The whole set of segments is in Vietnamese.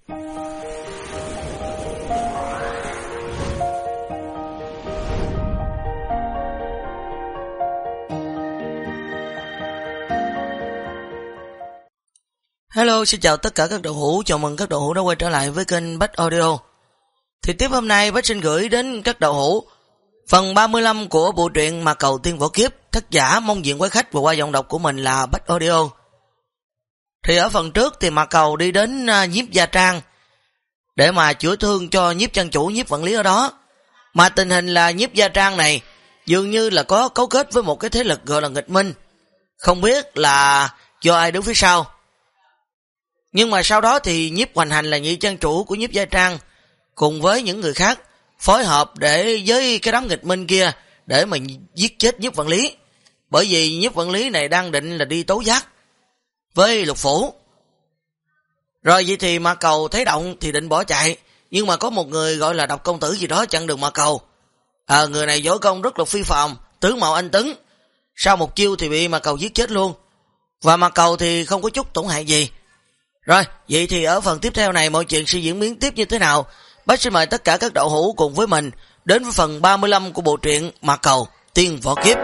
Hello, xin chào tất cả các đậu hũ, chào mừng các đậu hũ đã quay trở lại với kênh Bách Audio. Thì tiếp hôm nay Bách xin gửi đến các đậu hũ phần 35 của bộ truyện Mà Cầu Tiên Võ Kiếp, tác giả Mông Diện Quái Khách và qua giọng đọc của mình là Bách Audio. Thì ở phần trước thì Mà Cầu đi đến Nhiếp Gia Trang để mà chữa thương cho Nhiếp Trang Chủ, Nhiếp Vận Lý ở đó. Mà tình hình là Nhiếp Gia Trang này dường như là có cấu kết với một cái thế lực gọi là nghịch minh, không biết là do ai đứng phía sau. Nhưng mà sau đó thì Nhiếp Hoành Hành là nhị trang chủ của Nhiếp Gia Trang cùng với những người khác phối hợp để với cái đám nghịch minh kia để mà giết chết Nhiếp Vận Lý. Bởi vì Nhiếp Vận Lý này đang định là đi tố giác với Lục Phủ. Rồi vậy thì Mà Cầu thấy động thì định bỏ chạy, nhưng mà có một người gọi là Độc Công Tử gì đó chặn đường Mà Cầu. Người này võ công rất là phi phàm, tướng mạo anh tuấn. Sau một chiêu thì bị Mà Cầu giết chết luôn. Và Mà Cầu thì không có chút tổn hại gì. Rồi, vậy thì ở phần tiếp theo này mọi chuyện sẽ diễn biến tiếp như thế nào? Bác xin mời tất cả các đậu hũ cùng với mình đến với phần 35 của bộ truyện Mà Cầu Tiên Võ Kiếp.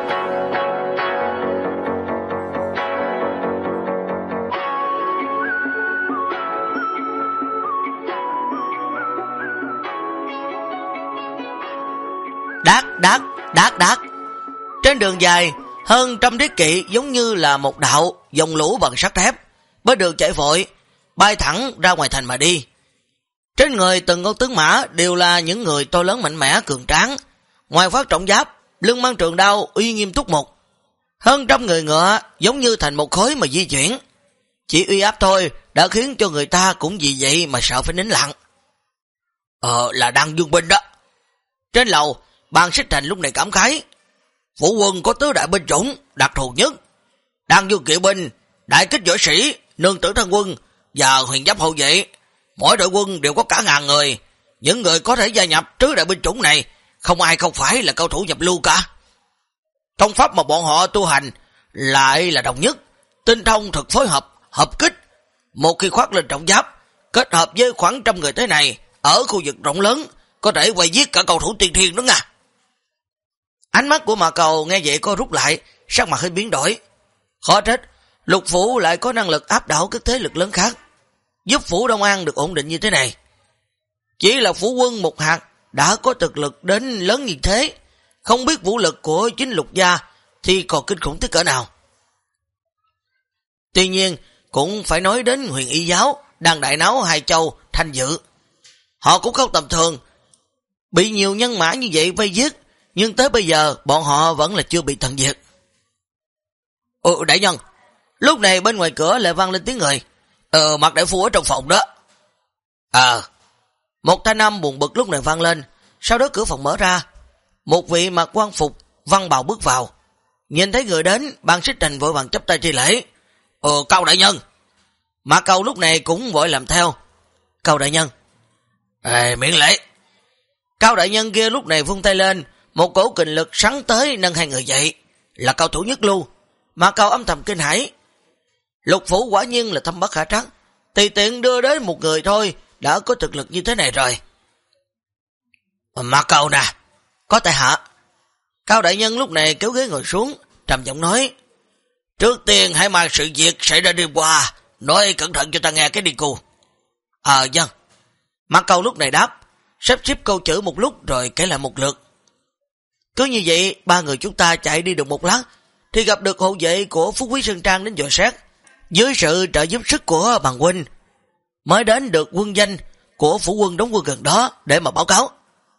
Đát. Trên đường dài, hơn trăm thiết kỵ giống như là một đạo dòng lũ bằng sắt thép, với đường chạy vội, bay thẳng ra ngoài thành mà đi. Trên người từng con tướng mã đều là những người to lớn mạnh mẽ cường tráng, ngoài phát trọng giáp, lưng mang trường đao uy nghiêm túc mục. Hơn trăm người ngựa giống như thành một khối mà di chuyển. Chỉ uy áp thôi đã khiến cho người ta cũng vì vậy mà sợ phải nín lặng. Là Đăng Dương binh đó. Trên lầu, Ban Xích Thành lúc này cảm khái. Phụ quân có tứ đại binh chủng đặc thù nhất: Đăng Dương kỵ binh, đại kích võ sĩ, nương tử thân quân và huyền giáp hậu vệ. Mỗi đội quân đều có cả ngàn người. Những người có thể gia nhập tứ đại binh chủng này không ai không phải là cao thủ nhập lưu cả. Công pháp mà bọn họ tu hành lại là đồng nhất, tinh thông thực phối hợp, hợp kích. Một khi khoác lên trọng giáp, kết hợp với khoảng trăm người thế này, ở khu vực rộng lớn có thể quay giết cả cầu thủ tiên thiên đó nha. Ánh mắt của Mà Cầu nghe vậy có rút lại, sắc mặt hơi biến đổi. Khó trách Lục Phủ lại có năng lực áp đảo các thế lực lớn khác, giúp Phủ Đông An được ổn định như thế này. Chỉ là phủ quân một hạt đã có thực lực đến lớn như thế, không biết vũ lực của chính Lục gia thì còn kinh khủng tới cỡ nào. Tuy nhiên cũng phải nói đến Huyền Y giáo đang đại náo hai châu Thanh Dự. Họ cũng không tầm thường, bị nhiều nhân mã như vậy vây giết, nhưng tới bây giờ bọn họ vẫn là chưa bị tận diệt. Đại nhân, lúc này bên ngoài cửa lại vang lên tiếng người. Mặt đại phu ở trong phòng đó. Một thanh âm buồn bực lúc này vang lên. Sau đó cửa phòng mở ra, một vị mặc quan phục văn bào bước vào. Nhìn thấy người đến, Ban Xích Thành vội vàng chắp tay thi lễ. Cao đại nhân. Mà Cầu lúc này cũng vội làm theo. Cao đại nhân. Miễn lễ. Cao đại nhân kia lúc này vung tay lên, một cổ kình lực sắn tới nâng hai người dậy. Là cao thủ nhất lưu. Mà Cầu âm thầm kinh hãi. Lục Phủ quả nhiên là thâm bất khả trắc, tùy tiện đưa đến một người thôi đã có thực lực như thế này rồi. Mà Cầu nè, có tại hạ. Cao đại nhân lúc này kéo ghế ngồi xuống, trầm giọng nói. Trước tiên hãy mang sự việc xảy ra đêm qua nói cẩn thận cho ta nghe cái đi cô. Vâng. Mà Cầu lúc này đáp, sắp xếp câu chữ một lúc rồi kể lại một lượt. Cứ như vậy, ba người chúng ta chạy đi được một lát thì gặp được hộ vệ của Phú Quý Sơn Trang đến dò xét. Dưới sự trợ giúp sức của bằng huynh mới đến được quân danh của phủ quân đóng quân gần đó để mà báo cáo.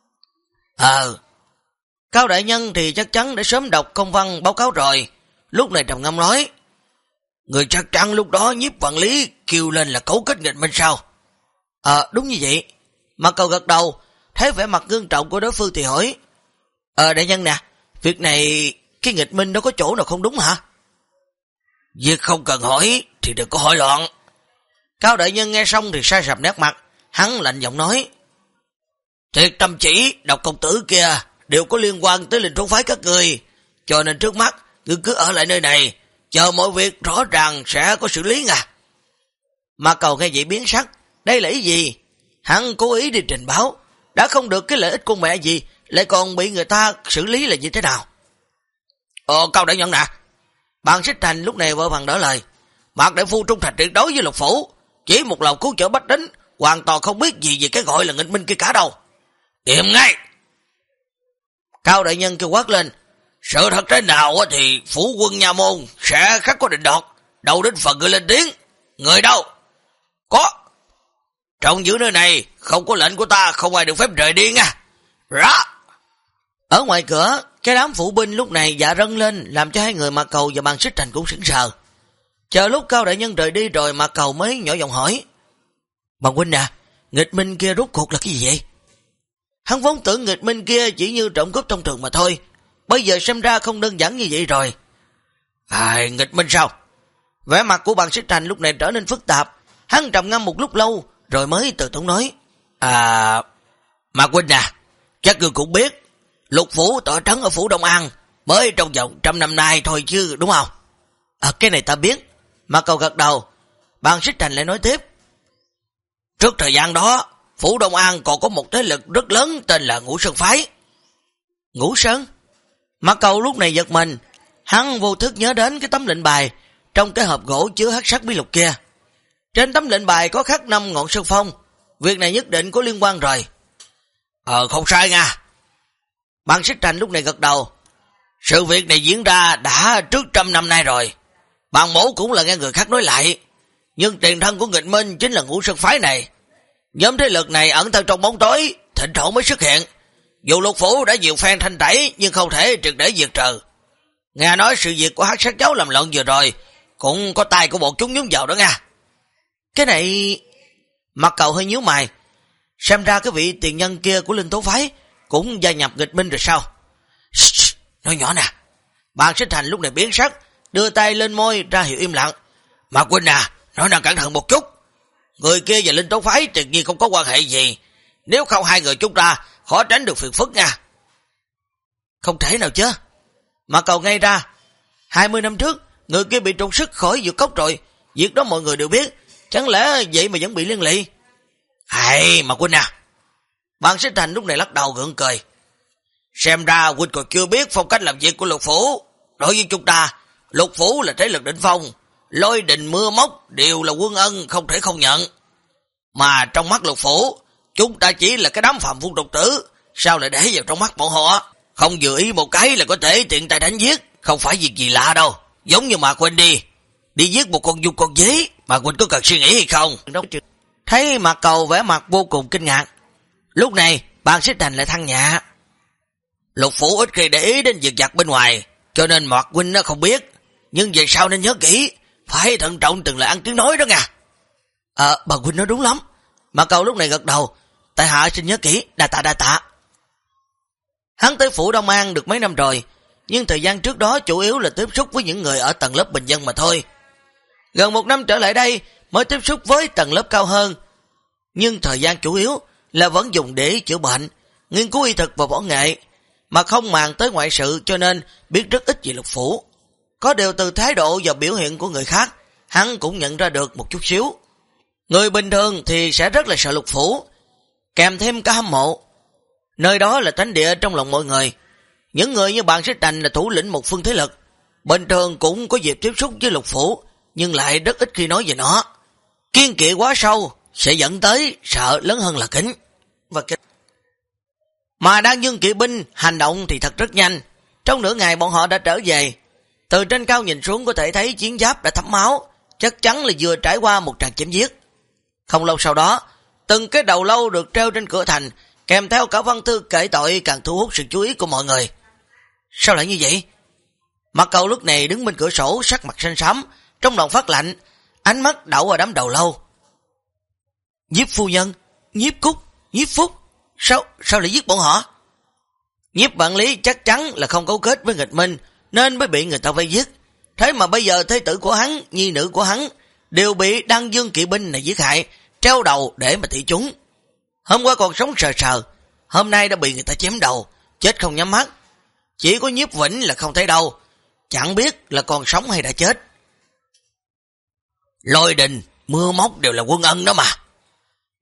Cao đại nhân thì chắc chắn đã sớm đọc công văn báo cáo rồi. Lúc này trầm ngâm nói, người chắc chắn lúc đó Nhiếp Vận Lý kêu lên là cấu kết nghịch minh sao? Đúng như vậy. Mà Cầu gật đầu, thấy vẻ mặt ngưng trọng của đối phương thì hỏi, đại nhân nè, việc này cái nghịch minh đó có chỗ nào không đúng hả? Việc không cần hỏi thì đừng có hỏi loạn. Cao đại nhân nghe xong thì sai sầm nét mặt, hắn lạnh giọng nói, Thiệt Tâm Chỉ, Độc Công Tử kia đều có liên quan tới linh trốn phái các người, cho nên trước mắt ngươi cứ ở lại nơi này, chờ mọi việc rõ ràng sẽ có xử lý nha. Mà Cầu nghe vậy biến sắc, đây là ý gì? Hắn cố ý đi trình báo, đã không được cái lợi ích của mẹ gì, lại còn bị người ta xử lý là như thế nào? Cao đại nhân nè. Bàn Xích Thành lúc này vội vàng đỡ lời. Mạc đại phu trung thành tuyệt đối với Lục Phủ, chỉ một lòng cứu chữa bách tính, hoàn toàn không biết gì về cái gọi là nghịch minh kia cả đâu. Im ngay! Cao đại nhân kêu quát lên. Sự thật thế nào thì phủ quân nhà môn sẽ khắc có định đoạt. Đầu đến phần người lên tiếng. Người đâu? Có. Trong giữ nơi này không có lệnh của ta, không ai được phép rời đi nha. Ra. Ở ngoài cửa, cái đám phụ binh lúc này dạ rân lên, làm cho hai người Mạc Cầu và Bàn Xích Thành cũng sững sờ. Chờ lúc Cao đại nhân rời đi rồi Mạc Cầu mới nhỏ giọng hỏi. Bà huynh à, nghịch minh kia rốt cuộc là cái gì vậy? Hắn vốn tưởng nghịch minh kia chỉ như trộm cướp thông thường mà thôi, bây giờ xem ra không đơn giản như vậy rồi. Nghịch minh sao? Vẻ mặt của Bàn Xích Thành lúc này trở nên phức tạp. Hắn trầm ngâm một lúc lâu rồi mới từ tốn nói. Mạc huynh à, chắc ngươi cũng biết Lục Phủ tọa trấn ở phủ Đông An mới trong vòng 100 năm nay thôi chứ, đúng không? Cái này ta biết. Mạc Cầu gật đầu. Bàn Xích Thành lại nói tiếp. Trước thời gian đó, phủ Đông An còn có một thế lực rất lớn tên là Ngũ Sơn Phái. Ngũ Sơn? Mạc Cầu lúc này giật mình. Hắn vô thức nhớ đến cái tấm lệnh bài trong cái hộp gỗ chứa hắc sắc bí lục kia. Trên tấm lệnh bài có khắc 5 ngọn sơn phong. Việc này nhất định có liên quan rồi. Không sai nha. Bàn Xích Thành lúc này gật đầu. Sự việc này diễn ra đã trước 100 năm nay rồi. Bàn mổ cũng là nghe người khác nói lại. Nhưng tiền thân của nghịch minh chính là Ngũ Sơn Phái này. Nhóm thế lực này ẩn thân trong bóng tối, thỉnh thoảng mới xuất hiện. Dù Lục Phủ đã nhiều phen thanh tẩy nhưng không thể triệt để diệt trừ. Nghe nói sự việc của hắc sát cháu làm loạn vừa rồi cũng có tay của bọn chúng nhúng vào đó nha. Cái này... Mạc Cầu hơi nhíu mày. Xem ra cái vị tiền nhân kia của Linh Tố Phái cũng gia nhập nghịch minh rồi sao? Nói nhỏ nè. Bàn Xích Thành lúc này biến sắc, đưa tay lên môi ra hiệu im lặng. Mạc huynh à, nói năng cẩn thận một chút. Người kia và Linh Tố Phái tự nhiên không có quan hệ gì. Nếu không hai người chúng ta khó tránh được phiền phức nha. Không thể nào chứ. Mạc Cầu ngay ra. 20 năm trước người kia bị trục sức khỏi dược cốc rồi. Việc đó mọi người đều biết. Chẳng lẽ vậy mà vẫn bị liên lụy? Mạc huynh à. Bàn Xích Thành lúc này lắc đầu gượng cười. Xem ra huynh còn chưa biết phong cách làm việc của Lục Phủ. Đối với chúng ta, Lục Phủ là thế lực đỉnh phong, lôi đình mưa móc đều là quân ân không thể không nhận. Mà trong mắt Lục Phủ, chúng ta chỉ là cái đám phạm phu tục tử, sao lại để vào trong mắt bọn họ? Không vừa ý một cái là có thể tiện tay đánh giết, không phải việc gì lạ đâu. Giống như Mạc huynh đi giết một con dung con dế, Mạc huynh có cần suy nghĩ hay không? Thấy Mạc Cầu vẻ mặt vô cùng kinh ngạc. Lúc này Bàn Xích Thành lại than nhẹ. Lục Phủ ít khi để ý đến việc giặt bên ngoài, cho nên Mạc huynh nó không biết. Nhưng về sau nên nhớ kỹ, phải thận trọng từng lời ăn tiếng nói đó nha. Bà huynh nói đúng lắm. Mạc Cầu lúc này gật đầu. Tại hạ xin nhớ kỹ, đa tạ. Hắn tới phủ Đông An được mấy năm rồi, nhưng thời gian trước đó chủ yếu là tiếp xúc với những người ở tầng lớp bình dân mà thôi. Gần 1 năm trở lại đây mới tiếp xúc với tầng lớp cao hơn, nhưng thời gian chủ yếu là vẫn dùng để chữa bệnh, nghiên cứu y thực và võ nghệ, mà không màng tới ngoại sự, cho nên biết rất ít về Lục Phủ. Có điều từ thái độ và biểu hiện của người khác, hắn cũng nhận ra được một chút xíu. Người bình thường thì sẽ rất là sợ Lục Phủ, kèm thêm cả hâm mộ. Nơi đó là thánh địa trong lòng mọi người. Những người như Bàn Xích Thành là thủ lĩnh một phương thế lực, bình thường cũng có dịp tiếp xúc với Lục Phủ, nhưng lại rất ít khi nói về nó. Kiên kỵ quá sâu sẽ dẫn tới sợ lớn hơn là kính. Mà đang dương kỵ binh hành động thì thật rất nhanh. Trong nửa ngày bọn họ đã trở về. Từ trên cao nhìn xuống có thể thấy chiến giáp đã thấm máu, chắc chắn là vừa trải qua một trận chém giết. Không lâu sau đó, từng cái đầu lâu được treo trên cửa thành, kèm theo cả văn thư kể tội càng thu hút sự chú ý của mọi người. Sao lại như vậy? Mạc Cầu lúc này đứng bên cửa sổ, sắc mặt xanh xám, trong lòng phát lạnh, ánh mắt đảo vào đám đầu lâu. Nhiếp phu nhân, Nhiếp Cúc, Nhiếp Phúc, sao lại giết bọn họ? Nhiếp Vạn Lý chắc chắn là không cấu kết với nghịch minh nên mới bị người ta vây giết. Thế mà bây giờ thế tử của hắn, nhi nữ của hắn đều bị Đăng Dương kỵ binh này giết hại, treo đầu để mà thị chúng. Hôm qua còn sống sờ sờ, hôm nay đã bị người ta chém đầu, chết không nhắm mắt. Chỉ có Nhiếp Vĩnh là không thấy đâu, chẳng biết là còn sống hay đã chết. Lôi đình, mưa móc đều là quân ân đó mà.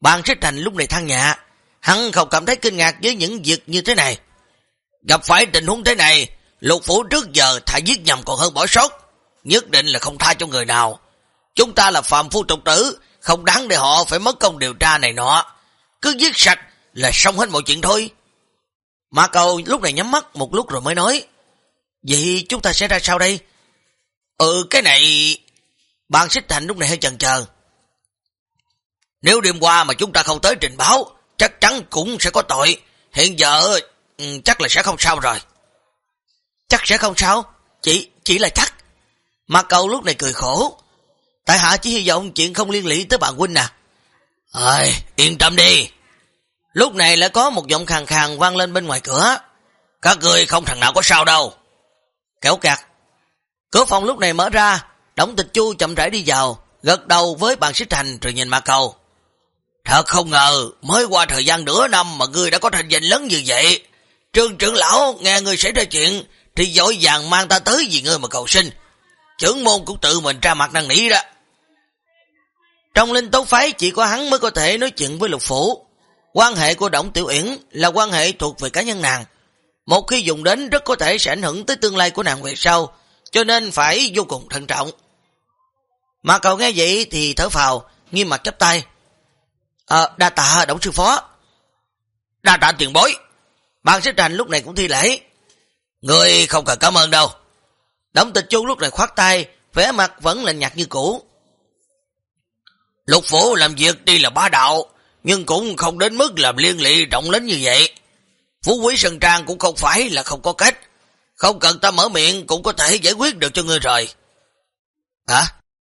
Bàn Xích Thành lúc này than nhẹ, hắn không cảm thấy kinh ngạc với những việc như thế này. Gặp phải tình huống thế này, Lục phủ trước giờ thà giết nhầm còn hơn bỏ sót, nhất định là không tha cho người nào. Chúng ta là phàm phu tục tử, không đáng để họ phải mất công điều tra này nọ. Cứ giết sạch là xong hết mọi chuyện thôi. Mã Cầu lúc này nhắm mắt một lúc rồi mới nói, vậy chúng ta sẽ ra sao đây? Cái này... Bàn Xích Thành lúc này hơi chần chờ. Nếu đêm qua mà chúng ta không tới trình báo, chắc chắn cũng sẽ có tội. Hiện giờ chắc là sẽ không sao rồi. Chắc sẽ không sao? Chỉ là chắc. Mã Cầu lúc này cười khổ. Tại hạ chỉ hy vọng chuyện không liên lụy tới bạn huynh nè. Yên tâm đi. Lúc này lại có một giọng khàn khàn vang lên bên ngoài cửa. Các người không thằng nào có sao đâu. Kéo kẹt. Cửa phòng lúc này mở ra, Đổng Tịch Chu chậm rãi đi vào, gật đầu với Bàn Xích Thành rồi nhìn Mã Cầu. Thật không ngờ, mới qua thời gian nửa năm mà ngươi đã có thành danh lớn như vậy. Trương trưởng lão nghe ngươi xảy ra chuyện, thì vội vàng mang ta tới vì ngươi mà cầu xin. Trưởng môn cũng tự mình ra mặt năn nỉ đó. Trong Linh Tố phái chỉ có hắn mới có thể nói chuyện với Lục phủ. Quan hệ của Đổng Tiểu Uyển là quan hệ thuộc về cá nhân nàng. Một khi dùng đến rất có thể sẽ ảnh hưởng tới tương lai của nàng về sau, cho nên phải vô cùng thận trọng. Mà cậu nghe vậy thì thở phào, nghiêm mặt chắp tay. Đa tạ Đổng sư phó. Đa tạ tiền bối. Bàn Xích Thành lúc này cũng thi lễ. Người không cần cảm ơn đâu. Đổng Tịch Chu lúc này khoát tay, vẻ mặt vẫn lạnh nhạt như cũ. Lục phủ làm việc tuy là bá đạo, nhưng cũng không đến mức làm liên lụy rộng lớn như vậy. Phú Quý Sơn Trang cũng không phải là không có cách. Không cần ta mở miệng cũng có thể giải quyết được cho ngươi rồi. Hả?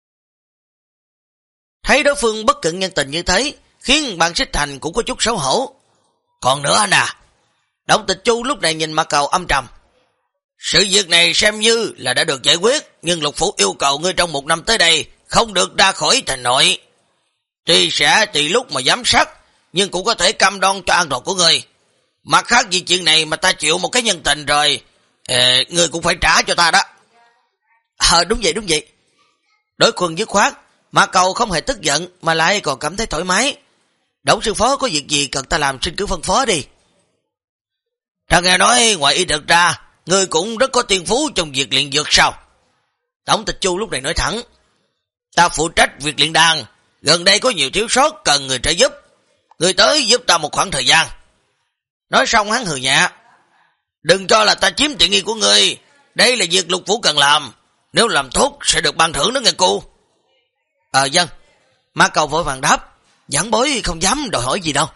Thấy đối phương bất cận nhân tình như thế, khiến Bàn Xích Thành cũng có chút xấu hổ. Còn nữa nè. Đổng Tịch Chu lúc này nhìn Mã Cầu âm trầm. Sự việc này xem như là đã được giải quyết, nhưng Lục phủ yêu cầu ngươi trong 1 năm tới đây không được ra khỏi thành nội. Tuy sẽ tùy lúc mà giám sát, nhưng cũng có thể cam đoan cho an toàn của ngươi. Mặt khác vì chuyện này mà ta chịu một cái nhân tình rồi, ngươi cũng phải trả cho ta đó. Đúng vậy. Đối quân dứt khoát, Mã Cầu không hề tức giận mà lại còn cảm thấy thoải mái. Đổng sư phó có việc gì cần ta làm xin cứ phân phó đi. Ta nghe nói ngoài y thực ra, ngươi cũng rất có tiên phú trong việc luyện dược sao? Đổng Tịch Chu lúc này nói thẳng. Ta phụ trách việc luyện đan, gần đây có nhiều thiếu sót cần người trợ giúp. Ngươi tới giúp ta một khoảng thời gian. Nói xong hắn hừ nhẹ. Đừng cho là ta chiếm tiện nghi của ngươi. Đây là việc Lục phủ cần làm. Nếu làm tốt sẽ được ban thưởng đó nghe cô. Vâng. Mã Cầu vội vàng đáp. Giảng bối không dám đòi hỏi gì đâu.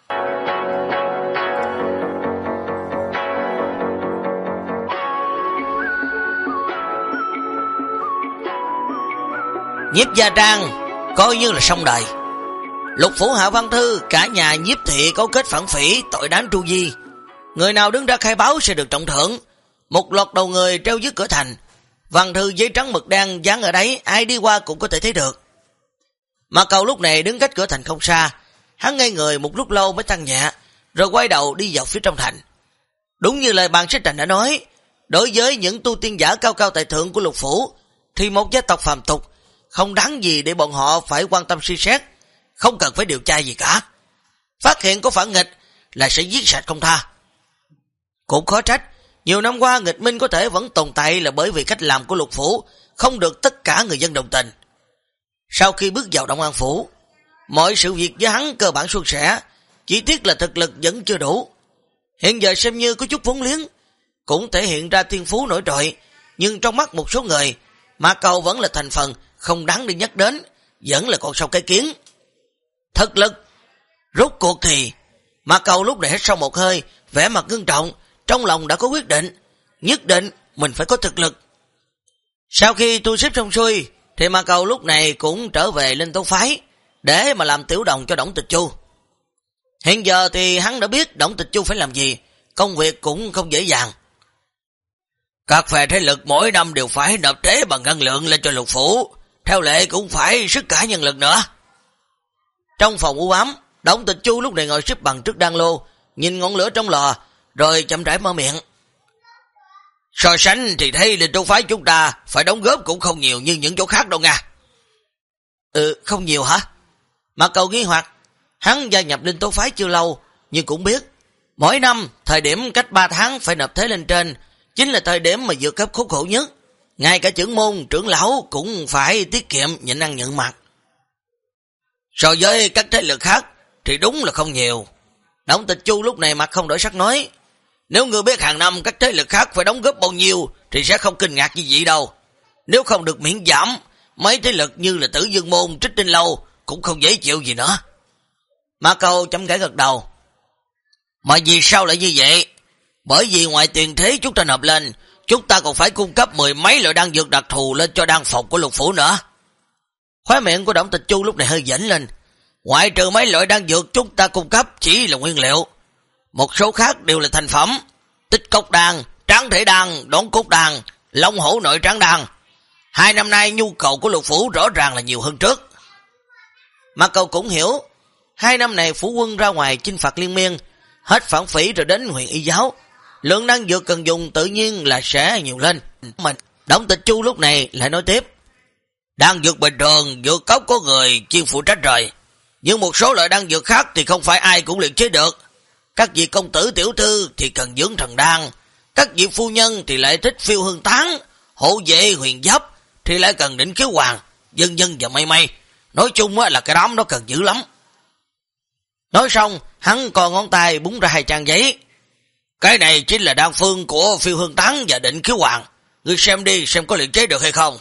Nhiếp Gia Trang coi như là xong đời. Lục phủ Hạ Văn Thư, cả nhà Nhiếp thị cấu kết phản phỉ, tội đáng tru di. Người nào đứng ra khai báo sẽ được trọng thưởng. Một loạt đầu người treo dưới cửa thành. Văn thư giấy trắng mực đen dán ở đấy, ai đi qua cũng có thể thấy được. Mã Cầu lúc này đứng cách cửa thành không xa. Hắn ngây người một lúc lâu mới tăng nhẹ, rồi quay đầu đi vào phía trong thành. Đúng như lời Bàn Xích Thành đã nói, đối với những tu tiên giả cao cao tại thượng của Lục phủ, thì một gia tộc phàm tục không đáng gì để bọn họ phải quan tâm suy xét, không cần phải điều tra gì cả. Phát hiện có phản nghịch là sẽ giết sạch không tha. Cũng khó trách, nhiều năm qua nghịch minh có thể vẫn tồn tại là bởi vì cách làm của Lục phủ không được tất cả người dân đồng tình. Sau khi bước vào Động An phủ, mọi sự việc với hắn cơ bản suôn sẻ, chỉ tiếc là thực lực vẫn chưa đủ. Hiện giờ xem như có chút vốn liếng, cũng thể hiện ra thiên phú nổi trội, nhưng trong mắt một số người, Mã Cầu vẫn là thành phần không đáng đi nhắc đến, vẫn là con sâu cái kiến. Thực lực, rốt cuộc thì Mã Cầu lúc này hít sâu một hơi, vẻ mặt ngưng trọng, trong lòng đã có quyết định, nhất định mình phải có thực lực. Sau khi tu xếp xong xuôi, thì Mã Cầu lúc này cũng trở về Linh Tố phái, để mà làm tiểu đồng cho Đổng Tịch Chu. Hiện giờ thì hắn đã biết Đổng Tịch Chu phải làm gì, công việc cũng không dễ dàng. Các phe thế lực mỗi năm đều phải nộp thuế bằng ngân lượng lên cho Lục phủ, theo lệ cũng phải sức cả nhân lực nữa. Trong phòng u ám, Đổng Tịch Chu lúc này ngồi xếp bằng trước đan lô, nhìn ngọn lửa trong lò, rồi chậm rãi mở miệng. So sánh thì thấy Linh Tố phái chúng ta phải đóng góp cũng không nhiều như những chỗ khác đâu nha. Không nhiều hả? Mã Cầu nghi hoặc, Hắn gia nhập Linh Tố Phái chưa lâu, nhưng cũng biết, mỗi năm, thời điểm cách 3 tháng phải nộp thế lên trên, chính là thời điểm mà vượt cấp khốn khổ nhất. Ngay cả trưởng môn, trưởng lão cũng phải tiết kiệm nhịn ăn nhận mặt. So với các thế lực khác, thì đúng là không nhiều. Đổng Tịch Chu lúc này mặt không đổi sắc nói, nếu ngươi biết hàng năm các thế lực khác phải đóng góp bao nhiêu, thì sẽ không kinh ngạc như vậy đâu. Nếu không được miễn giảm, mấy thế lực như là Tử Dương Môn, Trích Tinh Lâu cũng không dễ chịu gì nữa. Mã Cầu chấm gãi gật đầu. Mà vì sao lại như vậy? Bởi vì ngoài tiền thế chúng ta nộp lên, chúng ta còn phải cung cấp 10 mấy loại đan dược đặc thù lên cho đan phòng của Lục Phủ nữa. Khóe miệng của Đổng Tịch Chu lúc này hơi dãnh lên. Ngoại trừ mấy loại đan dược chúng ta cung cấp chỉ là nguyên liệu, một số khác đều là thành phẩm. Tích cốc đan, tráng thể đan, đón cốt đan, long hổ nội tráng đan. 2 năm nay nhu cầu của Lục Phủ rõ ràng là nhiều hơn trước. Mạc Cầu cũng hiểu, 2 năm này phủ quân ra ngoài chinh phạt liên miên, hết phản phỉ rồi đến huyện y giáo, lượng đan dược cần dùng tự nhiên là sẽ nhiều lên. Mình Đổng Tịch Chu lúc này lại nói tiếp, đan dược bình thường dược cốc có người chuyên phụ trách rồi, nhưng một số loại đan dược khác thì không phải ai cũng luyện chế được. Các vị công tử tiểu thư thì cần dưỡng thần đan, các vị phu nhân thì lại thích phiêu hương tán, hộ vệ huyền giáp thì lại cần đỉnh khiếu hoàng, dân dân và mây mây. Nói chung là cái đám đó cần dữ lắm. Nói xong, hắn còn ngón tay búng ra 2 trang giấy. Cái này chính là đan phương của phiêu hương tán và định khiếu hoàng. Ngươi xem đi, xem có luyện chế được hay không.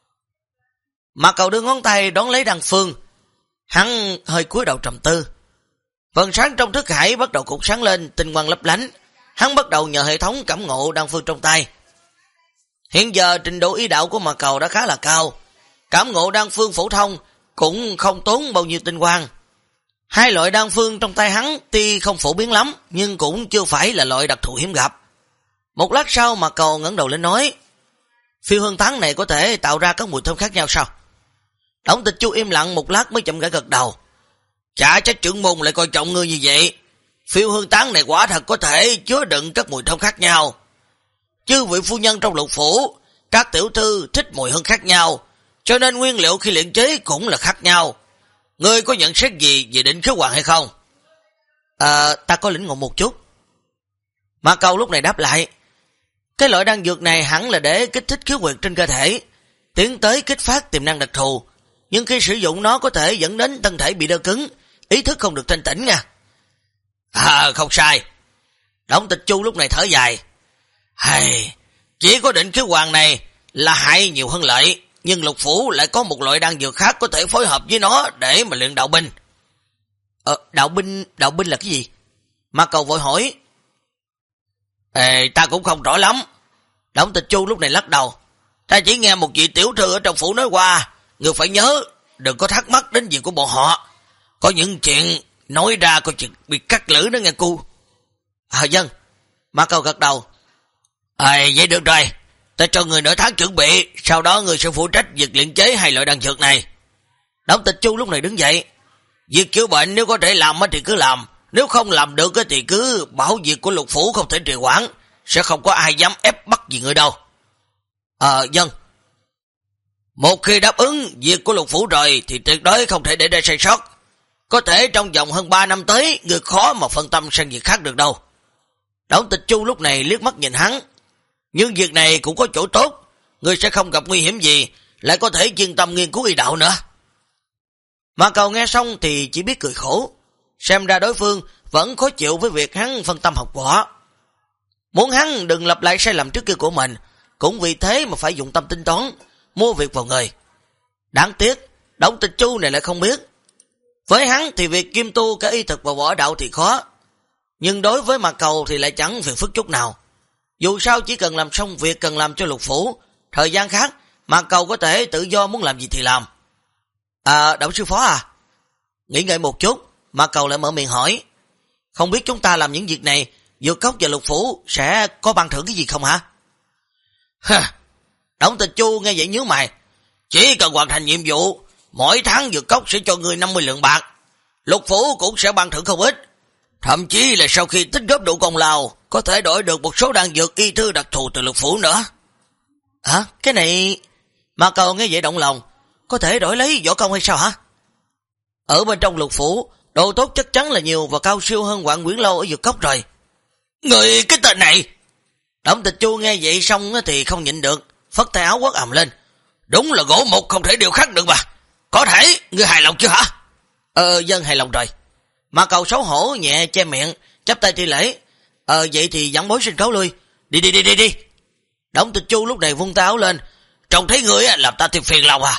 Mạc Cầu đưa ngón tay đón lấy đan phương. Hắn hơi cúi đầu trầm tư. Vầng sáng trong thức hải bắt đầu cột sáng lên, tinh quang lấp lánh. Hắn bắt đầu nhờ hệ thống cảm ngộ đan phương trong tay. Hiện giờ trình độ ý đạo của Mạc Cầu đã khá là cao. Cảm ngộ đan phương phổ thông cũng không tốn bao nhiêu tinh quang. 2 loại đan phương trong tay hắn tuy không phổ biến lắm, nhưng cũng chưa phải là loại đặc thù hiếm gặp. Một lát sau Mạc Cầu ngẩng đầu lên nói, phiêu hương tán này có thể tạo ra các mùi thơm khác nhau sao? Đổng Tịch Chu im lặng một lát mới chậm rãi gật đầu. Chả trách trưởng môn lại coi trọng ngươi như vậy. Phiêu hương tán này quả thật có thể chứa đựng các mùi thơm khác nhau. Chư vị phu nhân trong Lục Phủ, các tiểu thư thích mùi hương khác nhau, cho nên nguyên liệu khi luyện chế cũng là khác nhau. Ngươi có nhận xét gì về định khiếu hoàng hay không? Ta có lĩnh ngộ một chút. Mạc Cầu lúc này đáp lại, cái loại đan dược này hẳn là để kích thích khiếu huyệt trên cơ thể, tiến tới kích phát tiềm năng đặc thù, nhưng khi sử dụng nó có thể dẫn đến thân thể bị đơ cứng, ý thức không được thanh tĩnh nha. Không sai. Đổng Tịch Chu lúc này thở dài. Chỉ có định khiếu hoàng này là hại nhiều hơn lợi, nhưng Lục Phủ lại có một loại đan dược khác có thể phối hợp với nó để mà luyện đạo binh. Đạo binh là cái gì? Mạc Cầu vội hỏi. Ta cũng không rõ lắm. Đổng Tịch Chu lúc này lắc đầu. Ta chỉ nghe một vị tiểu thư ở trong phủ nói qua, người phải nhớ, đừng có thắc mắc đến việc của bọn họ. Có những chuyện nói ra có chuyện bị cắt lưỡi đó nghe cô. Vâng. Mạc Cầu gật đầu. Vậy được rồi. Ta cho người nửa tháng chuẩn bị, sau đó người sẽ phụ trách việc luyện chế 2 loại đan dược này. Đổng Tịch Chu lúc này đứng dậy. Việc chữa bệnh nếu có thể làm thì cứ làm, nếu không làm được thì cứ bảo việc của Lục Phủ không thể trì hoãn, sẽ không có ai dám ép bắt gì người đâu. Vâng. Một khi đáp ứng việc của Lục Phủ rồi thì tuyệt đối không thể để ra sai sót. Có thể trong vòng hơn 3 năm tới, người khó mà phân tâm sang việc khác được đâu. Đổng Tịch Chu lúc này liếc mắt nhìn hắn. Nhưng việc này cũng có chỗ tốt, người sẽ không gặp nguy hiểm gì, lại có thể chuyên tâm nghiên cứu y đạo nữa. Mạc Cầu nghe xong thì chỉ biết cười khổ, xem ra đối phương vẫn khó chịu với việc hắn phân tâm học võ. Muốn hắn đừng lặp lại sai lầm trước kia của mình, cũng vì thế mà phải dụng tâm tính toán, mua việc vào người. Đáng tiếc, Đổng Tịch Chu này lại không biết. Với hắn thì việc kiêm tu cả y thực và võ đạo thì khó, nhưng đối với Mạc Cầu thì lại chẳng phiền phức chút nào. Dù sao chỉ cần làm xong việc cần làm cho Lục Phủ, thời gian khác Mạc Cầu có thể tự do muốn làm gì thì làm. Đổng sư phó Nghĩ ngợi một chút, Mạc Cầu lại mở miệng hỏi, không biết chúng ta làm những việc này, Dược Cốc và Lục Phủ sẽ có ban thưởng cái gì không hả? Đổng Tịch Chu nghe vậy nhíu mày. Chỉ cần hoàn thành nhiệm vụ, mỗi tháng Dược Cốc sẽ cho người 50 lượng bạc, Lục Phủ cũng sẽ ban thưởng không ít. Thậm chí là sau khi tích góp đủ công lao, có thể đổi được một số đan dược y thư đặc thù từ Lục Phủ nữa. Cái này... Mạc Cầu nghe vậy động lòng, có thể đổi lấy võ công hay sao hả? Ở bên trong Lục Phủ Đồ tốt chắc chắn là nhiều và cao siêu hơn Vạn Quyển Lâu ở Dược Cốc rồi. Người cái tên này! Đổng Tịch Chu nghe vậy xong thì không nhịn được, phất tay áo quát ầm lên. Đúng là gỗ mục không thể điều khắc được mà. Có thể, ngươi hài lòng chưa hả? Dân hài lòng rồi. Mà Cầu xấu hổ nhẹ che miệng, chắp tay thi lễ. Vậy thì dẫn bối xin cáo lui. Đi. Đổng Tịch Chu lúc này vung tay áo lên. Trông thấy ngươi làm ta thêm phiền lòng à?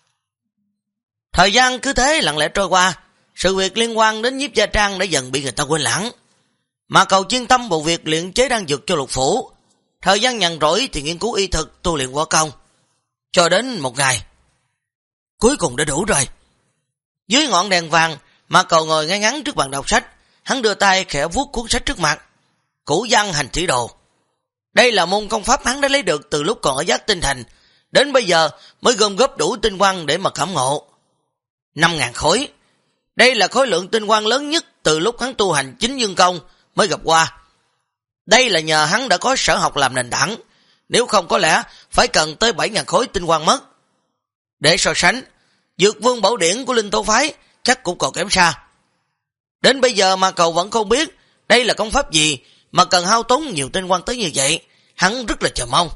Thời gian cứ thế lặng lẽ trôi qua, sự việc liên quan đến Nhiếp Gia Trang đã dần bị người ta quên lãng. Mà Cầu chuyên tâm vào việc luyện chế đan dược cho Lục Phủ, thời gian nhàn rỗi thì nghiên cứu y thực, tu luyện võ công. Cho đến một ngày, cuối cùng đã đủ rồi. Dưới ngọn đèn vàng, Mà Cầu ngồi ngay ngắn trước bàn đọc sách, hắn đưa tay khẽ vuốt cuốn sách trước mặt. Cửu Văn Hành Thủy Đồ. Đây là môn công pháp hắn đã lấy được từ lúc còn ở Giác Tinh Thành, đến bây giờ mới gom góp đủ tinh quang để mà cảm ngộ. 5.000 khối. Đây là khối lượng tinh quang lớn nhất từ lúc hắn tu hành Chính Dương Công mới gặp qua. Đây là nhờ hắn đã có sở học làm nền tảng, nếu không có lẽ phải cần tới 7.000 khối tinh quang mất. Để so sánh, Dược Vương Bảo Điển của Linh Tố Phái chắc cũng còn kém xa. Đến bây giờ Mà Cầu vẫn không biết đây là công pháp gì mà cần hao tốn nhiều tinh quang tới như vậy, hắn rất là chờ mong.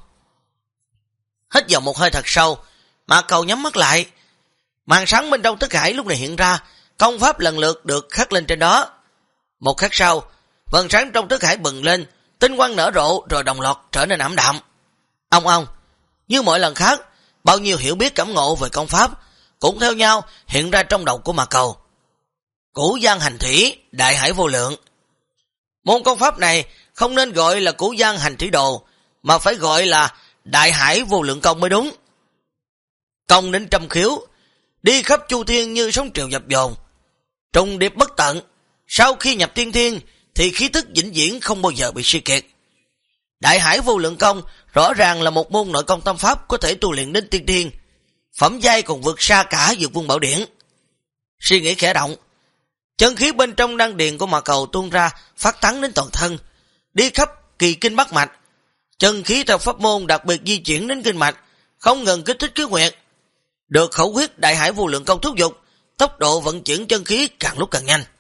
Hít vào một hơi thật sâu, Mà Cầu nhắm mắt lại. Màn sáng bên trong thức hải lúc này hiện ra, công pháp lần lượt được khắc lên trên đó. Một khắc sau, vầng sáng trong thức hải bừng lên, tinh quang nở rộ rồi đồng loạt trở nên ảm đạm. Ông, như mọi lần khác, bao nhiêu hiểu biết cảm ngộ về công pháp cũng theo nhau hiện ra trong đầu của Mà Cầu. Cửu Văn Hành Thủy, Đại Hải Vô Lượng. Môn công pháp này không nên gọi là Cửu Văn Hành Thủy Đồ, mà phải gọi là Đại Hải Vô Lượng Công mới đúng. Công đến trăm khiếu, đi khắp chu thiên như sóng triều dập dồn, trùng điệp bất tận. Sau khi nhập tiên thiên thì khí tức vĩnh viễn không bao giờ bị suy kiệt. Đại Hải Vô Lượng Công rõ ràng là một môn nội công tâm pháp có thể tu luyện đến tiên thiên, phẩm giai còn vượt xa cả Dược Vương Bảo Điển. Suy nghĩ khẽ động, chân khí bên trong đan điền của Mà Cầu tuôn ra phát tán đến toàn thân, đi khắp kỳ kinh bát mạch. Chân khí theo pháp môn đặc biệt di chuyển đến kinh mạch, không ngừng kích thích khí huyệt. Được khẩu huyết Đại Hải Vô Lượng Công thúc giục, tốc độ vận chuyển chân khí càng lúc càng nhanh.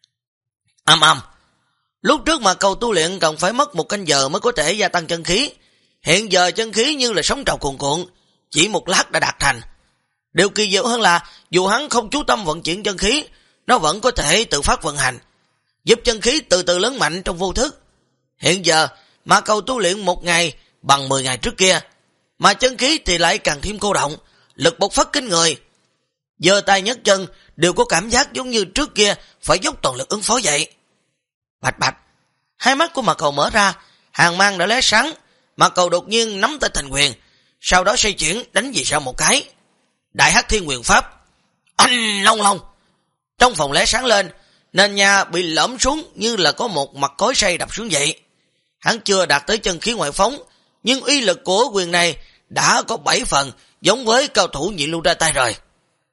Ầm. Lúc trước Mà Cầu tu luyện cần phải mất 1 canh giờ mới có thể gia tăng chân khí. Hiện giờ chân khí như là sóng trào cuồn cuộn, chỉ 1 lát đã đạt thành. Điều kỳ diệu hơn là dù hắn không chú tâm vận chuyển chân khí, nó vẫn có thể tự phát vận hành, giúp chân khí từ từ lớn mạnh trong vô thức. Hiện giờ Mà Cầu tu luyện 1 ngày bằng 10 ngày trước kia, mà chân khí thì lại càng thêm cô động, lực bộc phát kinh người. Giơ tay nhấc chân đều có cảm giác giống như trước kia phải dốc toàn lực ứng phó vậy. Bạch. Hai mắt của Mà Cầu mở ra, hàng mang đã lóe sáng. Mà Cầu đột nhiên nắm tay thành quyền, sau đó xoay chuyển đánh về sau một cái. Đại Hắc Thiên Quyền Pháp. Anh long. Trong phòng lóe sáng lên, nền nhà bị lõm xuống như là có một mặt cối xay đập xuống vậy. Hắn chưa đạt tới chân khí ngoại phóng, nhưng uy lực của quyền này đã có 7 phần giống với cao thủ Nhị Lưu ra tay rồi.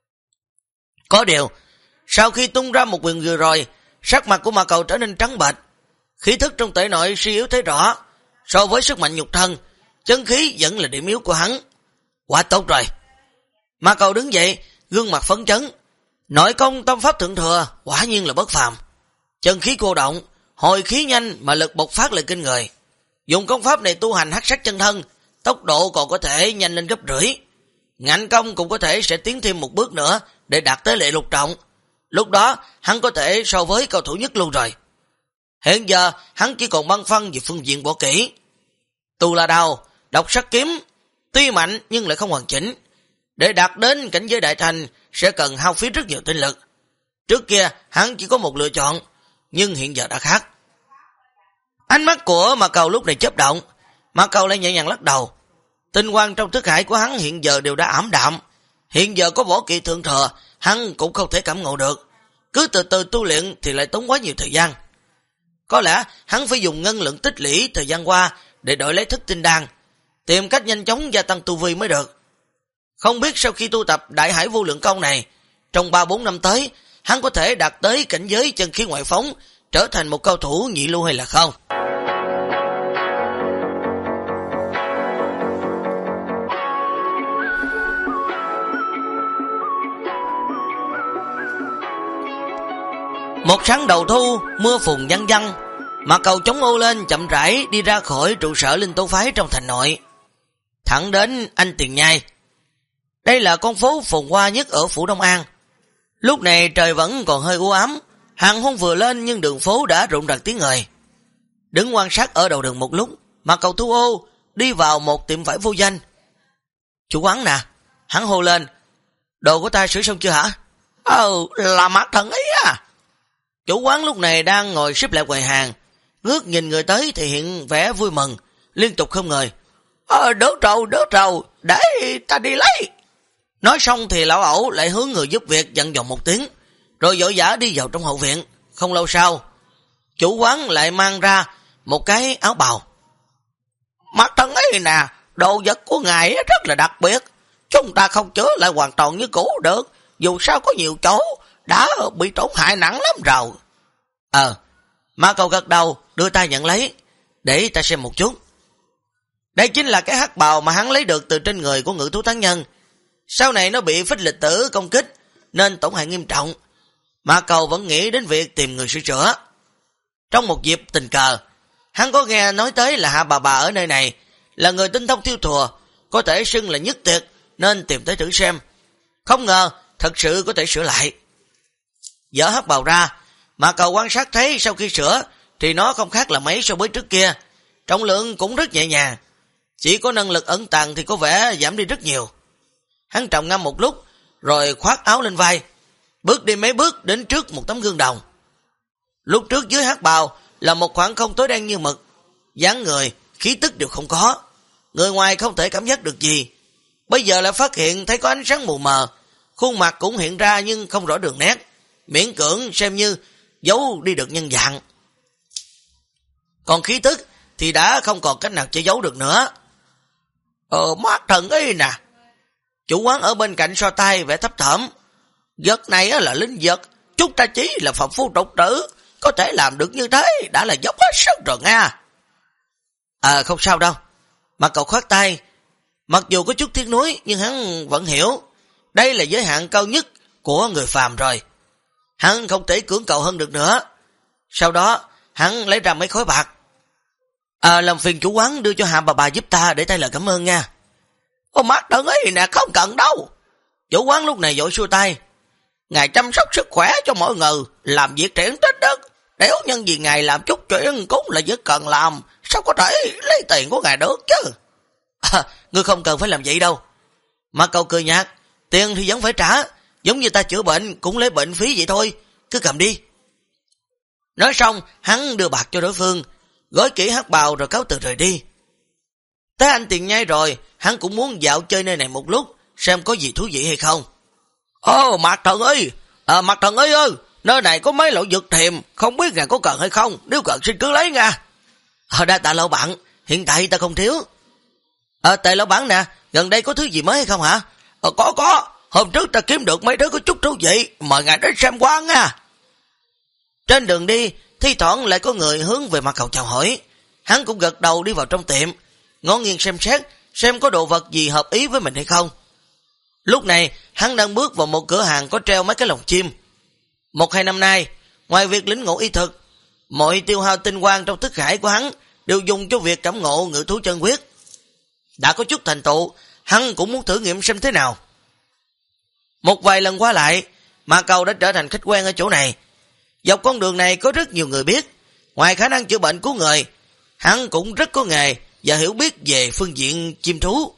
Có điều, sau khi tung ra một quyền vừa rồi, sắc mặt của Mà Cầu trở nên trắng bệch, khí thức trong thể nội suy yếu thấy rõ. So với sức mạnh nhục thân, chân khí vẫn là điểm yếu của hắn. Quá tốt rồi. Mà Cầu đứng dậy, gương mặt phấn chấn. Nội công tâm pháp thượng thừa quả nhiên là bất phàm. Chân khí cô động, hồi khí nhanh mà lực bộc phát lại kinh người. Dùng công pháp này tu hành hắc sát chân thân, tốc độ còn có thể nhanh lên gấp rưỡi. Ngạnh công cũng có thể sẽ tiến thêm một bước nữa để đạt tới lệ lục trọng. Lúc đó hắn có thể so với cao thủ nhất luôn rồi. Hiện giờ hắn chỉ còn băn khoăn về phương diện võ kỹ. Tu La Đao, Độc Sắc Kiếm tuy mạnh nhưng lại không hoàn chỉnh. Để đạt đến cảnh giới đại thành sẽ cần hao phí rất nhiều tinh lực. Trước kia hắn chỉ có một lựa chọn, nhưng hiện giờ đã khác. Ánh mắt của Mà Cầu lúc này chớp động. Mà Cầu lại nhẹ nhàng lắc đầu. Tinh quang trong thức hải của hắn hiện giờ đều đã ảm đạm. Hiện giờ có võ kỹ thượng thừa, hắn cũng không thể cảm ngộ được. Cứ từ từ tu luyện thì lại tốn quá nhiều thời gian. Có lẽ hắn phải dùng ngân lượng tích lũy thời gian qua để đổi lấy thức tinh đan, tìm cách nhanh chóng gia tăng tu vi mới được. Không biết sau khi tu tập Đại Hải Vô Lượng Công này, trong 3-4 năm tới, hắn có thể đạt tới cảnh giới chân khí ngoại phóng, trở thành một cao thủ nhị lưu hay là không. Một sáng đầu thu, mưa phùn văng văng, Mạc Cầu chống ô lên chậm rãi đi ra khỏi trụ sở Linh Tố phái trong thành nội, thẳng đến Anh Tiền Nhai. Đây là con phố phồn hoa nhất ở phủ Đông An. Lúc này trời vẫn còn hơi u ám, hàng hôn vừa lên nhưng đường phố đã rộn ràng tiếng người. Đứng quan sát ở đầu đường một lúc, Mạc Cầu thu ô đi vào một tiệm vải vô danh. Chủ quán nè, hắn hô lên, đồ của ta sửa xong chưa hả? Là Mạc Thần ấy à. Chủ quán lúc này đang ngồi xếp lại quầy hàng, ngước nhìn người tới thì hiện vẻ vui mừng, liên tục không ngời. Đỡ trầu, để ta đi lấy. Nói xong thì lão ẩu lại hướng người giúp việc dặn dò một tiếng, rồi vội vã đi vào trong hậu viện. Không lâu sau, chủ quán lại mang ra một cái áo bào. Mạc Thần ấy nè, đồ vật của ngài rất là đặc biệt, chúng ta không chữa lại hoàn toàn như cũ được, dù sao có nhiều chỗ đã bị tổn hại nặng lắm rồi. Mạc Cầu gật đầu, đưa tay nhận lấy, để ta xem một chút. Đây chính là cái hắc bào mà hắn lấy được từ trên người của Ngự Thú Tán Nhân. Sau này nó bị phích lịch tử công kích nên tổn hại nghiêm trọng. Mạc Cầu vẫn nghĩ đến việc tìm người sửa chữa. Trong một dịp tình cờ, hắn có nghe nói tới là Hạ bà ở nơi này là người tinh thông thiêu thùa, có thể xưng là nhất tuyệt, nên tìm tới thử xem. Không ngờ thật sự có thể sửa lại. Dỡ hắc bào ra, Mạc Cầu quan sát thấy sau khi sửa thì nó không khác là mấy so với trước kia, trọng lượng cũng rất nhẹ nhàng, chỉ có năng lực ẩn tàng thì có vẻ giảm đi rất nhiều. Hắn trầm ngâm một lúc rồi khoác áo lên vai, bước đi mấy bước đến trước một tấm gương đồng. Lúc trước dưới hắc bào là một khoảng không tối đen như mực, dáng người, khí tức đều không có, người ngoài không thể cảm giác được gì. Bây giờ lại phát hiện thấy có ánh sáng mù mờ, khuôn mặt cũng hiện ra nhưng không rõ đường nét, miễn cưỡng xem như giấu đi được nhân dạng. Còn khí tức thì đã không còn cách nào che giấu được nữa. Mạc Thần ấy nè. Chủ quán ở bên cạnh so tay vẻ thấp thỏm. Vật này là linh vật, chúng ta chỉ là phạm phu tục tử, có thể làm được như thế đã là dốc hết sức rồi nha. Không sao đâu. Mạc Cầu khoát tay. Mặc dù có chút tiếc nuối nhưng hắn vẫn hiểu đây là giới hạn cao nhất của người phàm rồi. Hắn không thể cưỡng cầu hơn được nữa. Sau đó hắn lấy ra mấy khối bạc. Làm phiền chủ quán đưa cho Hạ bà giúp ta để tay lời cảm ơn nha. Mạc Thần ấy nè, không cần đâu. Chủ quán lúc này vội xua tay. Ngài chăm sóc sức khỏe cho mọi người, làm việc triển tích đất. Nếu nhân gì ngài làm chút chuyện cũng là việc cần làm, sao có thể lấy tiền của ngài được chứ. Ngươi không cần phải làm vậy đâu. Mạc Cầu cười nhạt, tiền thì vẫn phải trả, giống như ta chữa bệnh cũng lấy bệnh phí vậy thôi, cứ cầm đi. Nói xong hắn đưa bạc cho đối phương, gói kỹ hắc bào rồi cáo từ rời đi. Tới Anh Tiền Nhai rồi, hắn cũng muốn dạo chơi nơi này một lúc, xem có gì thú vị hay không. Mạc Thần ơi, Mạc Thần ơi, nơi này có mấy loại dược thiềm, không biết ngài có cần hay không, nếu cần xin cứ lấy nha. Đa tạ lão bản, hiện tại ta không thiếu. Tệ lão bản nè, gần đây có thứ gì mới hay không hả? Có, hôm trước ta kiếm được mấy thứ có chút thú vị, mời ngài đến xem qua nha. Trên đường đi, thi thoảng lại có người hướng về Mạc Cầu chào hỏi. Hắn cũng gật đầu đi vào trong tiệm, ngó nghiêng xem xét, xem có đồ vật gì hợp ý với mình hay không. Lúc này, hắn đang bước vào một cửa hàng có treo mấy cái lồng chim. 1-2 năm nay, ngoài việc lĩnh ngộ y thực, mọi tiêu hao tinh quang trong thức hải của hắn đều dùng cho việc cảm ngộ ngự thú chân quyết. Đã có chút thành tựu, hắn cũng muốn thử nghiệm xem thế nào. Một vài lần qua lại, Mạc Cầu đã trở thành khách quen ở chỗ này. Dọc con đường này có rất nhiều người biết, ngoài khả năng chữa bệnh cứu người, hắn cũng rất có nghề và hiểu biết về phương diện chim thú.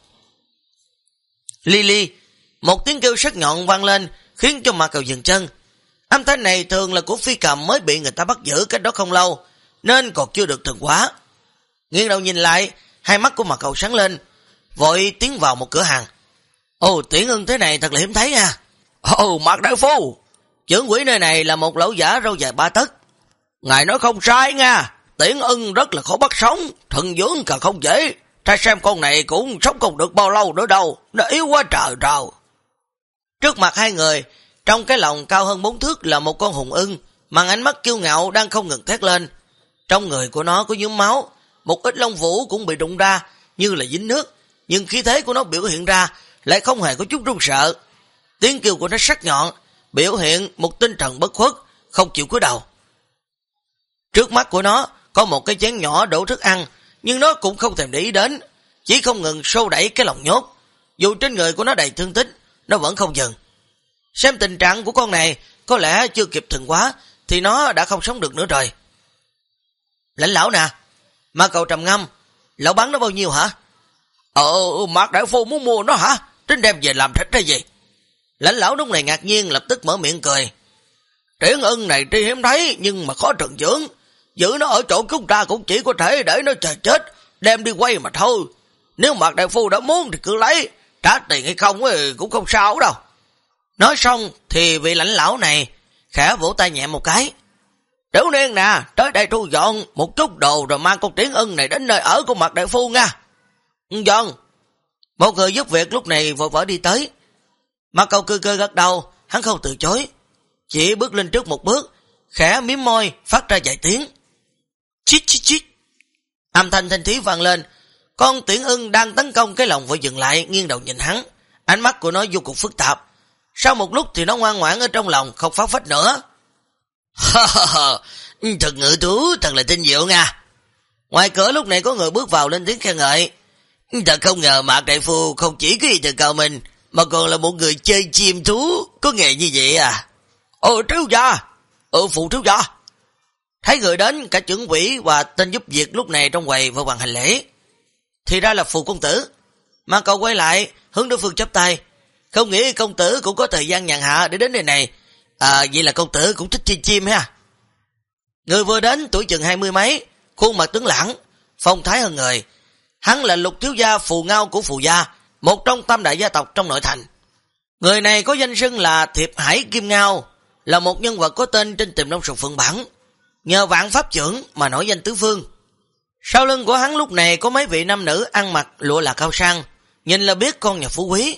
Li, một tiếng kêu sắc nhọn vang lên khiến cho Mạc Cầu dừng chân. Âm thanh này thường là của phi cầm mới bị người ta bắt giữ cách đó không lâu, nên còn chưa được thuần hóa. Nghiêng đầu nhìn lại, hai mắt của Mạc Cầu sáng lên, vội tiến vào một cửa hàng. Tiễn ưng thế này thật là hiếm thấy nha. Mạc đại phu, trưởng quỹ nơi này là một lão giả râu dài 3 tấc. Ngài nói không sai nha, Tiễn ưng rất là khó bắt sống, thần dưỡng càng không dễ. Ta xem con này cũng sống không được bao lâu nữa đâu, nó yếu quá trời rồi. Trước mặt hai người, trong cái lồng cao hơn 4 thước là một con hùng ưng, màn ánh mắt kiêu ngạo đang không ngừng thét lên. Trong người của nó có nhuốm máu, một ít lông vũ cũng bị đụng ra như là dính nước, nhưng khí thế của nó biểu hiện ra lại không hề có chút run sợ. Tiếng kêu của nó sắc nhọn, biểu hiện một tinh thần bất khuất, không chịu cúi đầu. Trước mắt của nó có một cái chén nhỏ đổ thức ăn, nhưng nó cũng không thèm để ý đến, chỉ không ngừng xô đẩy cái lồng nhốt. Dù trên người của nó đầy thương tích, nó vẫn không dừng. Xem tình trạng của con này, có lẽ chưa kịp thuần hóa thì nó đã không sống được nữa rồi. Lãnh lão nè, Ma Cầu trầm ngâm, lão bán nó bao nhiêu hả? Mạc đại phu muốn mua nó hả? Tính đem về làm thịt hay gì? Lãnh lão lúc này ngạc nhiên, lập tức mở miệng cười. Triển Ưng này tuy hiếm thấy nhưng mà khó trần dưỡng, giữ nó ở chỗ chúng ta cũng chỉ có thể để nó chờ chết, đem đi quay mà thôi. Nếu Mạc đại phu đã muốn thì cứ lấy, trả tiền hay không thì cũng không sao đâu. Nói xong thì vị lãnh lão này khẽ vỗ tay nhẹ một cái. Tiểu Niên nè, tới đây thu dọn một chút đồ rồi mang con Triển Ưng này đến nơi ở của Mạc đại phu nha. Vâng. Một người giúp việc lúc này vội vã đi tới. Mạc Cầu cười cười gật đầu, hắn không từ chối, chỉ bước lên trước một bước, khẽ mím môi phát ra vài tiếng. Chít chít chít. Âm thanh thanh thúy vang lên. Con Triển Ưng đang tấn công cái lồng vội dừng lại, nghiêng đầu nhìn hắn. Ánh mắt của nó vô cùng phức tạp. Sau một lúc thì nó ngoan ngoãn ở trong lòng, không phát phách nữa. Thật ngự thú, thật là tinh diệu nha. Ngoài cửa lúc này có người bước vào lên tiếng khen ngợi. Thật không ngờ Mạc đại phu không chỉ có ý từ cao mình, mà còn là một người chơi chim thú, có nghề như vậy à? Thiếu gia, phụ thiếu gia. Thấy người đến, cả trưởng quỹ và tên giúp việc lúc này trong quầy vội vàng hành lễ. Thì ra là Phù công tử. Mạc Cầu quay lại, hướng đối phương chắp tay. Không nghĩ công tử cũng có thời gian nhàn hạ để đến nơi này. Vậy là công tử cũng thích chơi chim ha? Người vừa đến tuổi chừng 20 mấy, khuôn mặt tuấn lãng, phong thái hơn người. Hắn là Lục thiếu gia Phù Ngao của Phù gia, một trong tam đại gia tộc trong nội thành. Người này có danh xưng là Thiệp Hải Kim Ngao, là một nhân vật có tên trên Tiềm Long Sùng Phượng Bản, nhờ vạn pháp trưởng mà nổi danh tứ phương. Sau lưng của hắn lúc này có mấy vị nam nữ ăn mặc lụa là cao sang, nhìn là biết con nhà phú quý.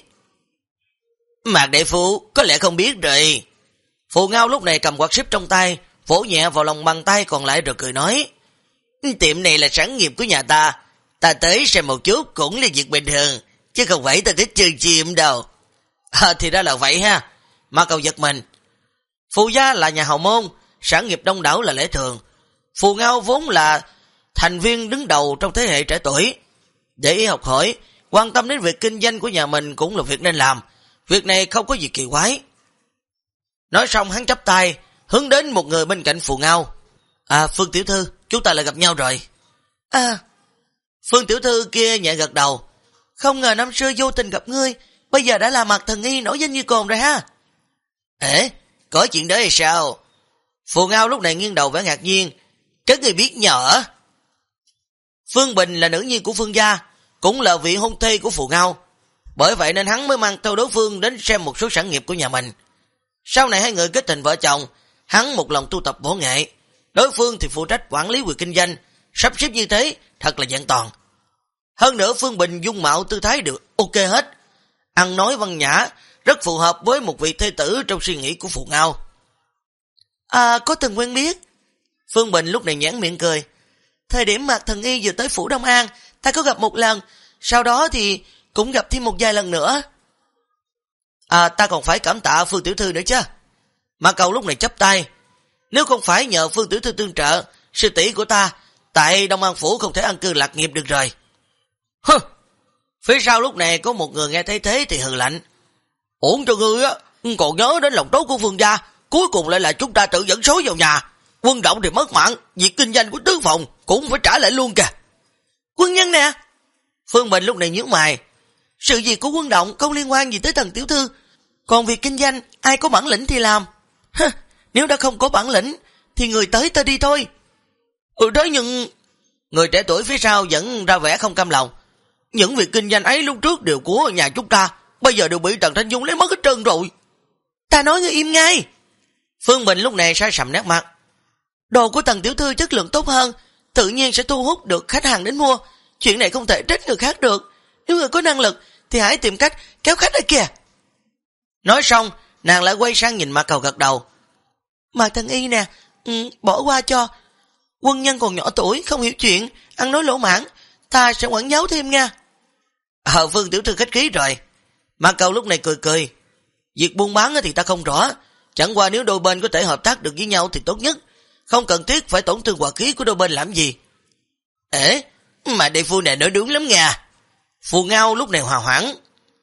Mạc đại phu có lẽ không biết rồi. Phù Ngao lúc này cầm quạt xếp trong tay, vỗ nhẹ vào lòng bàn tay còn lại rồi cười nói. Tiệm này là sản nghiệp của nhà ta, ta tới xem một chút cũng là việc bình thường, chứ không phải ta thích chơi chim đâu. Thì ra là vậy ha. Mạc Cầu giật mình. Phù gia là nhà hào môn, sản nghiệp đông đảo là lẽ thường. Phù Ngao vốn là thành viên đứng đầu trong thế hệ trẻ tuổi. Để ý học hỏi, quan tâm đến việc kinh doanh của nhà mình cũng là việc nên làm. Việc này không có gì kỳ quái. Nói xong hắn chắp tay, hướng đến một người bên cạnh Phù Ngao. Phương tiểu thư, chúng ta lại gặp nhau rồi. Phương tiểu thư kia nhẹ gật đầu. Không ngờ năm xưa vô tình gặp ngươi, bây giờ đã là Mạc thần y nổi danh như cồn rồi ha. Có chuyện đó hay sao? Phù Ngao lúc này nghiêng đầu vẻ ngạc nhiên. Các người biết nhỏ. Phương Bình là nữ nhi của Phương gia, cũng là vị hôn thê của Phù Ngao. Bởi vậy nên hắn mới mang theo đối phương đến xem một số sản nghiệp của nhà mình. Sau này hai người kết thành vợ chồng, hắn một lòng tu tập võ nghệ, đối phương thì phụ trách quản lý việc kinh doanh. Sắp xếp như thế thật là vẹn toàn. Hơn nữa Phương Bình dung mạo tư thái được ok hết, ăn nói văn nhã, rất phù hợp với một vị thê tử trong suy nghĩ của Phù Ngao. Có từng quen biết. Phương Bình lúc này nhãn miệng cười. Thời điểm Mạc thần y vừa tới phủ Đông An, ta có gặp một lần, sau đó thì cũng gặp thêm một vài lần nữa. Ta còn phải cảm tạ Phương tiểu thư nữa chứ. Mạc Cầu lúc này chắp tay. Nếu không phải nhờ Phương tiểu thư tương trợ, sư tỷ của ta tại Đông An phủ không thể an cư lạc nghiệp được rồi. Phía sau lúc này có một người nghe thấy thế thì hừ lạnh. Ổn cho ngươi á, còn nhớ đến lòng tốt của Phương gia, cuối cùng lại là chúng ta tự dẫn số vào nhà. Quân Động thì mất mạng, việc kinh doanh của tứ phòng cũng phải trả lại luôn kìa. Quân nhân nè. Phương Bình lúc này nhíu mày. Sự việc của Quân Động không liên quan gì tới Tần tiểu thư, còn việc kinh doanh ai có bản lĩnh thì làm. Nếu đã không có bản lĩnh thì người tới ta đi thôi. Thế nhưng người trẻ tuổi phía sau vẫn ra vẻ không cam lòng. Những việc kinh doanh ấy lúc trước đều của nhà chúng ta, bây giờ đều bị Tần Thanh Dung lấy mất hết trơn rồi. Ta nói ngươi im ngay. Phương Bình lúc này sai sầm nét mặt. Đồ của Tần tiểu thư chất lượng tốt hơn, tự nhiên sẽ thu hút được khách hàng đến mua. Chuyện này không thể trách người khác được. Nếu người có năng lực thì hãy tìm cách kéo khách ở kìa. Nói xong, nàng lại quay sang nhìn Mạc Cầu gật đầu. Mạc thần y nè, bỏ qua cho. Quân nhân còn nhỏ tuổi, không hiểu chuyện, ăn nói lỗ mãn, ta sẽ quản giáo thêm nha. Phương tiểu thư khách khí rồi. Mạc Cầu lúc này cười cười. Việc buôn bán thì ta không rõ, Chẳng qua nếu đôi bên có thể hợp tác được với nhau thì tốt nhất, không cần thiết phải tổn thương hòa khí của đôi bên làm gì. Ế, mà đại phu này nói đúng lắm nha. Phù Ngao lúc này hòa hoãn.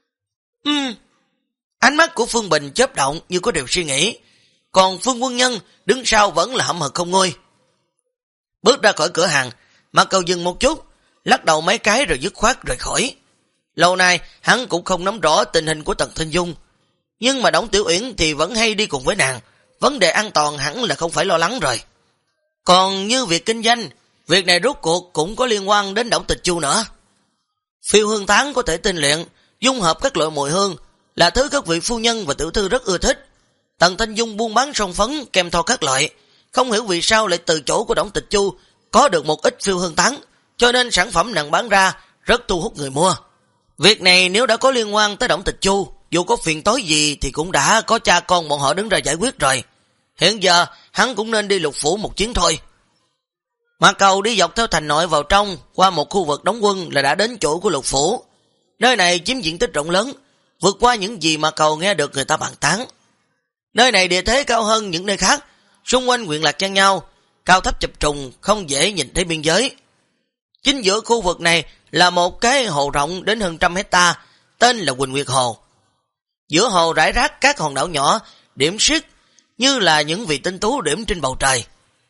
Ánh mắt của Phương Bình chớp động như có điều suy nghĩ, còn Phương Quân Nhân đứng sau vẫn là hậm hực không nguôi. Bước ra khỏi cửa hàng, Mạc Cầu dừng một chút, lắc đầu mấy cái rồi dứt khoát rời khỏi. Lâu nay hắn cũng không nắm rõ tình hình của Tần Thanh Dung, nhưng mà Đổng Tiểu Uyển thì vẫn hay đi cùng với nàng, vấn đề an toàn hẳn là không phải lo lắng rồi. Còn như việc kinh doanh, việc này rốt cuộc cũng có liên quan đến Đổng Tịch Chu nữa. Phiêu hương tán có thể tinh luyện, dung hợp các loại mùi hương, là thứ các vị phu nhân và tiểu thư rất ưa thích. Tần Thanh Dung buôn bán son phấn kèm theo các loại, không hiểu vì sao lại từ chỗ của Đổng Tịch Chu có được một ít phiêu hương tán, cho nên sản phẩm nàng bán ra rất thu hút người mua. Việc này nếu đã có liên quan tới Đổng Tịch Chu, dù có phiền tối gì thì cũng đã có cha con bọn họ đứng ra giải quyết rồi. Hiện giờ hắn cũng nên đi Lục Phủ một chuyến thôi. Mạc Cầu đi dọc theo thành nội vào trong, qua một khu vực đóng quân là đã đến chỗ của Lục Phủ. Nơi này chiếm diện tích rộng lớn, vượt qua những gì Mạc Cầu nghe được người ta bàn tán. Nơi này địa thế cao hơn những nơi khác, xung quanh quyện lạc chăn nhau, cao thấp chập trùng, không dễ nhìn thấy biên giới. Chính giữa khu vực này là một cái hồ rộng đến hơn 100 hecta, tên là Quỳnh Nguyệt Hồ. Giữa hồ rải rác các hòn đảo nhỏ, điểm xuyết như là những vị tinh tú điểm trên bầu trời.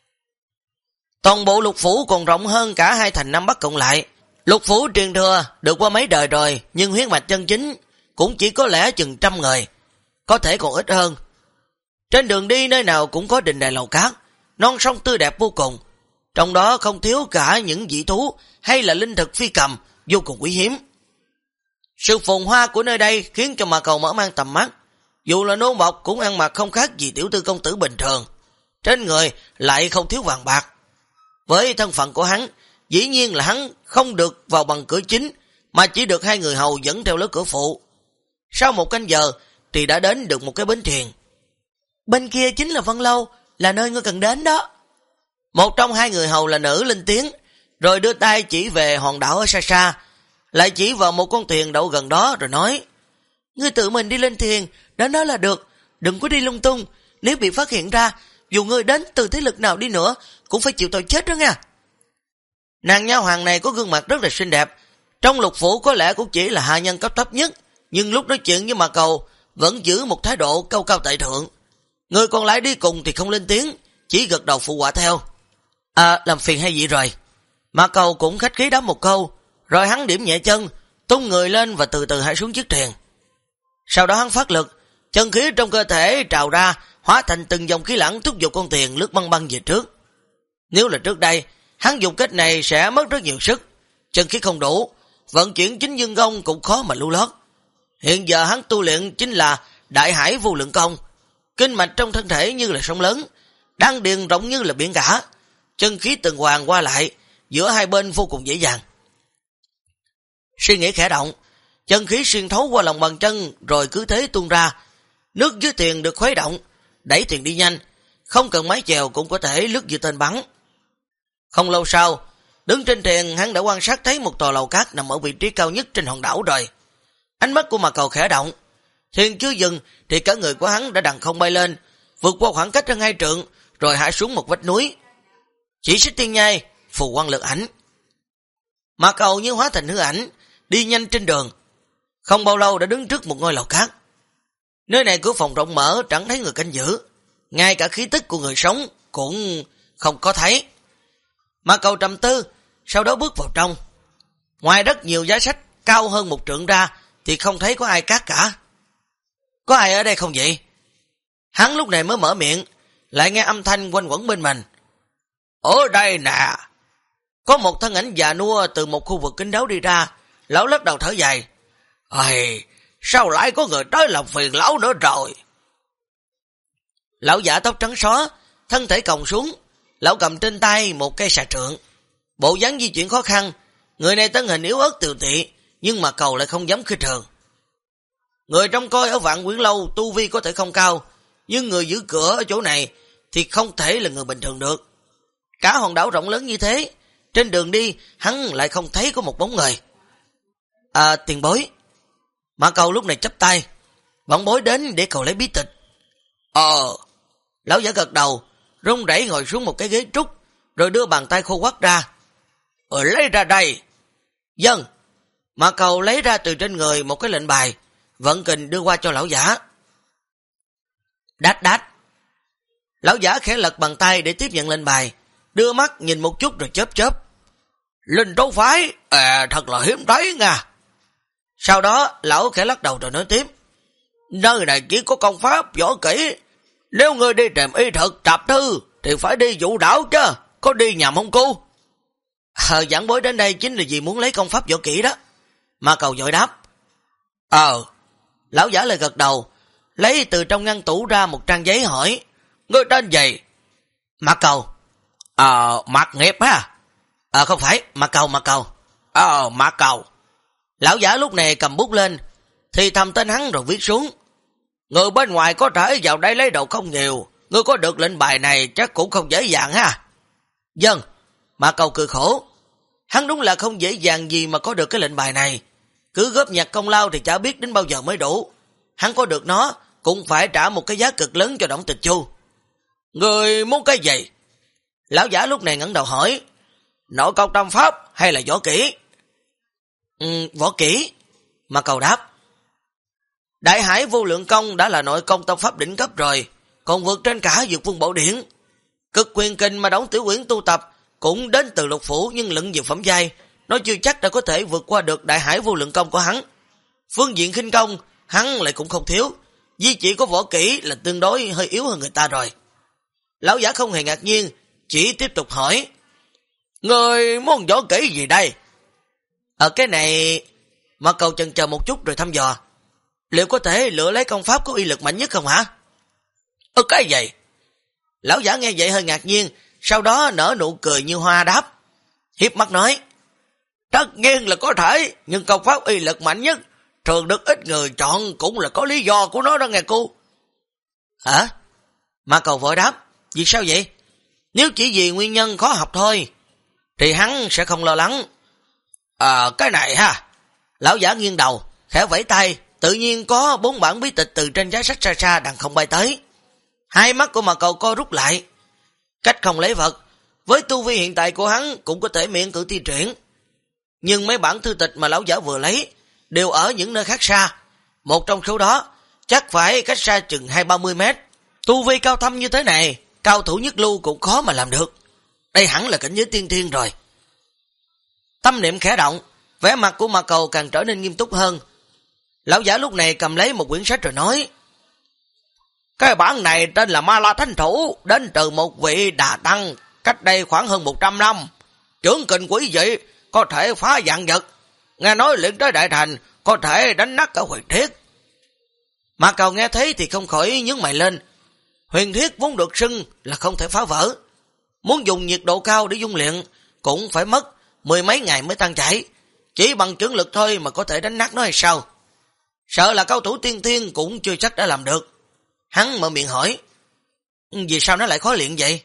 Toàn bộ Lục Phủ còn rộng hơn cả hai thành Nam Bắc cộng lại. Lục Phủ truyền thừa được qua mấy đời rồi, nhưng huyết mạch chân chính cũng chỉ có lẽ chừng 100 người, có thể còn ít hơn. Trên đường đi nơi nào cũng có đình đài lầu cát, non sông tươi đẹp vô cùng, trong đó không thiếu cả những dị thú hay là linh thực phi cầm vô cùng quý hiếm. Sự phồn hoa của nơi đây khiến cho Mạc Cầu mở mang tầm mắt, dù là nô bộc cũng ăn mặc không khác gì tiểu tư công tử bình thường, trên người lại không thiếu vàng bạc. Với thân phận của hắn, dĩ nhiên là hắn không được vào bằng cửa chính, mà chỉ được hai người hầu dẫn theo lối cửa phụ. Sau một canh giờ thì đã đến được một cái bến thuyền. Bên kia chính là Vân Lâu, là nơi ngươi cần đến đó. Một trong hai người hầu là nữ lên tiếng, rồi đưa tay chỉ về hòn đảo ở xa xa, lại chỉ vào một con thuyền đậu gần đó rồi nói: ngươi tự mình đi lên thuyền, đến đó là được, đừng có đi lung tung, nếu bị phát hiện ra, dù ngươi đến từ thế lực nào đi nữa, cũng phải chịu tội chết đó nha. Nàng nha hoàng này có gương mặt rất là xinh đẹp, trong Lục Phủ có lẽ cũng chỉ là hạ nhân cấp thấp nhất, nhưng lúc nói chuyện với Mạc Cầu vẫn giữ một thái độ cao cao tại thượng. Người còn lại đi cùng thì không lên tiếng, chỉ gật đầu phụ họa theo. Làm phiền hay gì rồi? Mạc Cầu cũng khách khí đáp một câu, rồi hắn điểm nhẹ chân, tung người lên và từ từ hạ xuống chiếc thuyền. Sau đó hắn phát lực, chân khí trong cơ thể trào ra, hóa thành từng dòng khí lãng thúc giục con thuyền lướt băng băng về trước. Nếu là trước đây, hắn dùng cách này sẽ mất rất nhiều sức, chân khí không đủ, vận chuyển chính dương công cũng khó mà lưu lót. Hiện giờ hắn tu luyện chính là Đại Hải Vô Lượng Công, kinh mạch trong thân thể như là sông lớn, đan điền rộng như là biển cả, chân khí tuần hoàn qua lại giữa hai bên vô cùng dễ dàng. Suy nghĩ khẽ động, chân khí xuyên thấu qua lòng bàn chân rồi cứ thế tuôn ra, nước dưới thuyền được khuấy động, đẩy thuyền đi nhanh, không cần mái chèo cũng có thể lướt như tên bắn. Không lâu sau, đứng trên thuyền hắn đã quan sát thấy một tòa lầu cát nằm ở vị trí cao nhất trên hòn đảo rồi. Ánh mắt của Mạc Cầu khẽ động, thuyền chưa dừng thì cả người của hắn đã đằng không bay lên, vượt qua khoảng cách hơn 2 trượng rồi hạ xuống một vách núi. Chỉ Xích Tiên Nhai, phù quang lực ảnh. Mạc Cầu như hóa thành hư ảnh, đi nhanh trên đường. Không bao lâu đã đứng trước một ngôi lầu cát. Nơi này cửa phòng rộng mở, chẳng thấy người canh giữ, ngay cả khí tức của người sống cũng không có thấy. Mạc Cầu trầm tư, sau đó bước vào trong. Ngoài rất nhiều giá sách cao hơn 1 trượng ra thì không thấy có ai cát cả. Có ai ở đây không vậy? Hắn lúc này mới mở miệng, lại nghe âm thanh quanh quẩn bên mình. Ở đây nè. Có một thân ảnh già nua từ một khu vực kín đáo đi ra, lão lắc đầu thở dài. Sao lại có người tới làm phiền lão nữa rồi? Lão giả tóc trắng xóa, thân thể còng xuống, lão cầm trên tay một cây xà trượng, bộ dáng di chuyển khó khăn. Người này thân hình yếu ớt tiều tị, nhưng mà Cầu lại không dám khinh thường. Người trông coi ở Vạn Quyển Lâu tu vi có thể không cao, nhưng người giữ cửa ở chỗ này thì không thể là người bình thường được. Cả hòn đảo rộng lớn như thế, trên đường đi hắn lại không thấy có một bóng người. Tiền bối. Mạc Cầu lúc này chắp tay, bọn bối đến để cầu lấy bí tịch. Lão giả gật đầu, run rẩy ngồi xuống một cái ghế trúc, rồi đưa bàn tay khô quắt ra. Lấy ra đây. Dân. Mạc Cầu lấy ra từ trên người một cái lệnh bài, vận kình đưa qua cho lão giả. Đát đát. Lão giả khẽ lật bàn tay để tiếp nhận lệnh bài, đưa mắt nhìn một chút rồi chớp chớp. Linh đấu phái, thật là hiếm thấy nha. Sau đó, lão khẽ lắc đầu rồi nói tiếp. Nơi này chỉ có công pháp, võ kỹ. Nếu ngươi đi tìm y thực, trạp thư, thì phải đi Vũ Đảo chứ, có đi nhầm không cô? Giảng bối đến đây chính là vì muốn lấy công pháp võ kỹ đó. Mạc Cầu vội đáp. Lão giả lại gật đầu, lấy từ trong ngăn tủ ra một trang giấy hỏi. Ngươi tên gì? Mạc Cầu. Mạc Nghiệp ha? Không phải, Mạc Cầu. Mạc Cầu. Lão giả lúc này cầm bút lên, thì thầm tên hắn rồi viết xuống. Người bên ngoài có thể vào đây lấy đồ không nhiều, ngươi có được lệnh bài này chắc cũng không dễ dàng ha. Dân. Mạc Cầu cười khổ. Hắn đúng là không dễ dàng gì mà có được cái lệnh bài này. Cứ góp nhặt công lao thì chả biết đến bao giờ mới đủ. Hắn có được nó cũng phải trả một cái giá cực lớn cho Đổng Tịch Chu. Người muốn cái gì? Lão giả lúc này ngẩng đầu hỏi. Nội công tâm pháp hay là võ kỹ? Võ kỹ. Mạc Cầu đáp. Đại Hải Vô Lượng Công đã là nội công tâm pháp đỉnh cấp rồi, còn vượt trên cả Dược Vương Bảo Điển. Cực quyền kình mà Đổng Tiểu Uyển tu tập cũng đến từ lục phủ, nhưng luận về phẩm giai, nó chưa chắc đã có thể vượt qua được Đại Hải Vô Lượng Công của hắn. Phương diện khinh công, hắn lại cũng không thiếu, duy chỉ có võ kỹ là tương đối hơi yếu hơn người ta rồi. Lão giả không hề ngạc nhiên, chỉ tiếp tục hỏi. Người muốn võ kỹ gì đây? Ở cái này, Mạc Cầu chần chờ một chút rồi thăm dò. Liệu có thể lựa lấy công pháp có uy lực mạnh nhất không hả? Cái gì? Lão giả nghe vậy hơi ngạc nhiên, sau đó nở nụ cười như hoa đáp. Hiếp mắt nói. Tất nhiên là có thể, nhưng công pháp uy lực mạnh nhất thường được ít người chọn cũng là có lý do của nó đó nghe cô. Hả? Mạc Cầu vội đáp. Vì sao vậy? Nếu chỉ vì nguyên nhân khó học thôi, thì hắn sẽ không lo lắng. Cái này ha. Lão giả nghiêng đầu, khẽ vẫy tay, tự nhiên có 4 bản bí tịch từ trên giá sách xa xa đằng không bay tới. Hai mắt của Mạc Cầu co rút lại. Cách không lấy vật, với tu vi hiện tại của hắn cũng có thể miễn cử thi triển. Nhưng mấy bản thư tịch mà lão giả vừa lấy đều ở những nơi khác xa. Một trong số đó chắc phải cách xa chừng 20-30 mét. Tu vi cao thâm như thế này, cao thủ nhất lưu cũng khó mà làm được. Đây hẳn là cảnh giới tiên thiên rồi. Tâm niệm khẽ động, vẻ mặt của Mạc Cầu càng trở nên nghiêm túc hơn. Lão giả lúc này cầm lấy một quyển sách rồi nói. Cái bản này tên là Ma La Thánh Thủ, đến từ một vị Đà Tăng, cách đây khoảng hơn 100 năm. Trưởng kình quý vị, có thể phá vạn vật. Nghe nói luyện tới đại thành, có thể đánh nát cả huyền thiết. Mạc Cầu nghe thấy thì không khỏi nhướng mày lên. Huyền thiết vốn được xưng là không thể phá vỡ. Muốn dùng nhiệt độ cao để dung luyện, cũng phải mất 10 mấy ngày mới tan chảy. Chỉ bằng chưởng lực thôi mà có thể đánh nát nó hay sao? Sợ là cao thủ tiên thiên cũng chưa chắc đã làm được. Hắn mở miệng hỏi. Vì sao nó lại khó luyện vậy?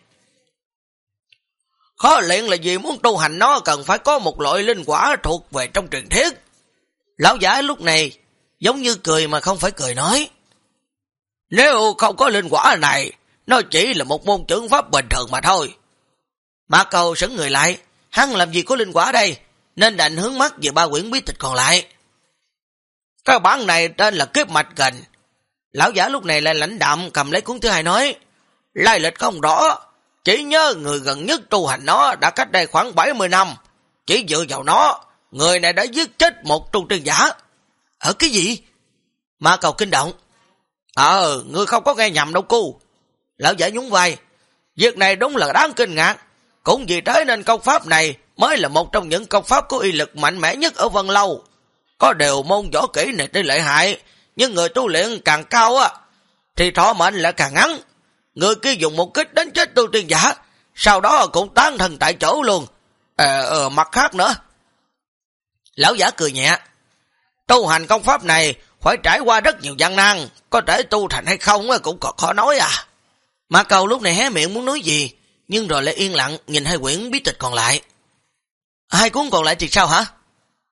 Khó luyện là vì muốn tu hành nó cần phải có một loại linh quả thuộc về trong truyền thuyết. Lão giả lúc này giống như cười mà không phải cười nói. Nếu không có linh quả này, nó chỉ là một môn chưởng pháp bình thường mà thôi. Mạc Cầu sững người lại. Hắn làm gì có linh quả đây, nên đành hướng mắt về 3 quyển bí tịch còn lại. Cái bản này tên là Kiếp Mạch Kình. Lão giả lúc này lại lãnh đạm cầm lấy cuốn thứ hai nói. Lai lịch không rõ, chỉ nhớ người gần nhất tu hành nó đã cách đây khoảng 70 năm. Chỉ dựa vào nó, người này đã giết chết một tu tiên giả. Ở cái gì? Mạc Cầu kinh động. Ngươi không có nghe nhầm đâu cô. Lão giả nhún vai. Việc này đúng là đáng kinh ngạc. Cũng vì thế nên công pháp này mới là một trong những công pháp có uy lực mạnh mẽ nhất ở Vân Lâu. Có điều môn võ kỹ này tuy lợi hại, nhưng người tu luyện càng cao thì thọ mệnh lại càng ngắn. Người kia dùng một kích đánh chết tu tiên giả, sau đó cũng tán thân tại chỗ luôn. Mặt khác nữa. Lão giả cười nhẹ. Tu hành công pháp này phải trải qua rất nhiều gian nan, có thể tu thành hay không cũng còn khó nói à. Mạc Cầu lúc này hé miệng muốn nói gì, nhưng rồi lại yên lặng nhìn 2 quyển bí tịch còn lại. 2 cuốn còn lại thì sao hả?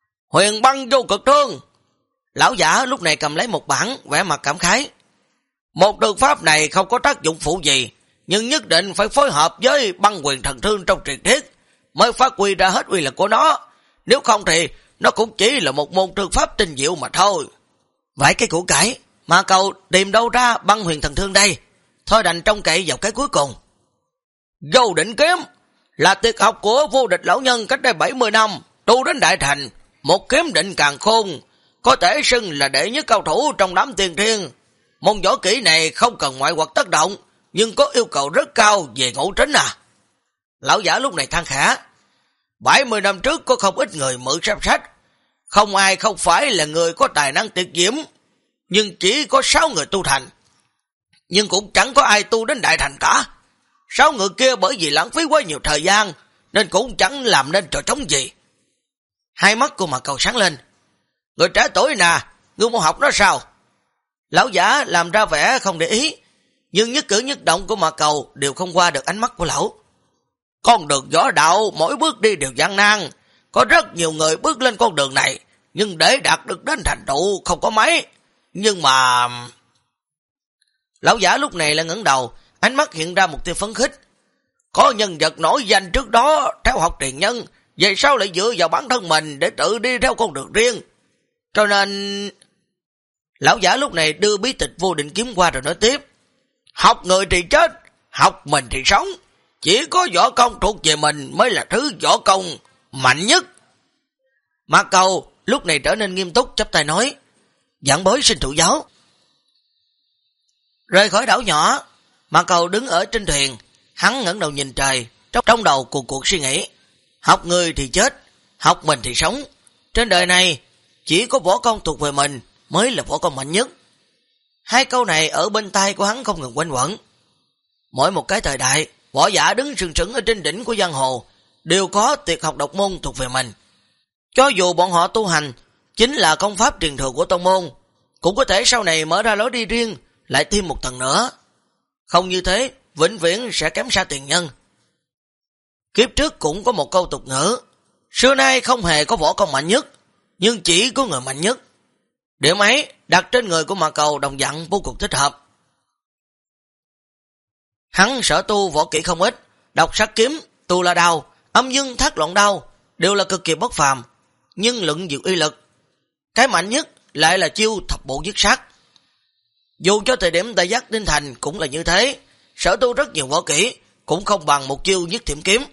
Huyền Băng Vô Cực Thương. Lão giả lúc này cầm lấy một bản, vẻ mặt cảm khái. Một đường pháp này không có tác dụng phụ gì, nhưng nhất định phải phối hợp với băng quyền thần thương trong truyền thuyết mới phát huy ra hết uy lực của nó. Nếu không thì nó cũng chỉ là một môn trường pháp tinh diệu mà thôi. Vài cái củ cải, mà cậu tìm đâu ra băng huyền thần thương đây? Thôi đành trông cậy vào cái cuối cùng. Vô Định Kiếm là tuyệt học của vô địch lão nhân cách đây 70 năm, tu đến đại thành, một kiếm định càn khôn, có thể xưng là đệ nhất cao thủ trong đám tiên thiên. Môn võ kỹ này không cần ngoại vật tác động, nhưng có yêu cầu rất cao về ngộ tính à. Lão giả lúc này than khẽ. 70 năm trước có không ít người mượn xem sách, không ai không phải là người có tài năng tuyệt diễm, nhưng chỉ có 6 người tu thành. Nhưng cũng chẳng có ai tu đến đại thành cả. 6 người kia bởi vì lãng phí quá nhiều thời gian, nên cũng chẳng làm nên trò trống gì. Hai mắt của Mạc Cầu sáng lên. Người trẻ tuổi nè, ngươi muốn học nó sao? Lão giả làm ra vẻ không để ý, nhưng nhất cử nhất động của Mạc Cầu đều không qua được ánh mắt của lão. Con đường võ đạo mỗi bước đi đều gian nan, có rất nhiều người bước lên con đường này, nhưng để đạt được đến thành tựu không có mấy. Nhưng mà... Lão giả lúc này lại ngẩng đầu, ánh mắt hiện ra một tia phấn khích. Có nhân vật nổi danh trước đó theo học truyền nhân, về sau lại dựa vào bản thân mình để tự đi theo con đường riêng. Cho nên... Lão giả lúc này đưa bí tịch Vô Định Kiếm qua rồi nói tiếp. Học người thì chết, học mình thì sống. Chỉ có võ công thuộc về mình mới là thứ võ công mạnh nhất. Mạc Cầu lúc này trở nên nghiêm túc, chắp tay nói. Giảng bối xin thụ giáo. Rời khỏi đảo nhỏ, Mạc Cầu đứng ở trên thuyền, hắn ngẩng đầu nhìn trời, trong đầu cuồn cuộn suy nghĩ. Học người thì chết, học mình thì sống. Trên đời này, chỉ có võ công thuộc về mình mới là võ công mạnh nhất. Hai câu này ở bên tai của hắn không ngừng quanh quẩn. Mỗi một cái thời đại, võ giả đứng sừng sững ở trên đỉnh của giang hồ, đều có tuyệt học độc môn thuộc về mình. Cho dù bọn họ tu hành chính là công pháp truyền thừa của tông môn, cũng có thể sau này mở ra lối đi riêng, lại thêm một tầng nữa. Không như thế, vĩnh viễn sẽ kém xa tiền nhân. Kiếp trước cũng có một câu tục ngữ, xưa nay không hề có võ công mạnh nhất, nhưng chỉ có người mạnh nhất. Điểm ấy đặt trên người của Mạc Cầu đồng dạng vô cùng thích hợp. Hắn sở tu võ kỹ không ít, độc sát kiếm, tu la đao, âm dương thác loạn đao đều là cực kỳ bất phàm, nhưng luận diệu uy lực, cái mạnh nhất lại là chiêu thập bộ dứt sát. Dù cho thời điểm tại Giác Tinh Thành cũng là như thế, sở tu rất nhiều võ kỹ cũng không bằng một chiêu nhất thiểm kiếm.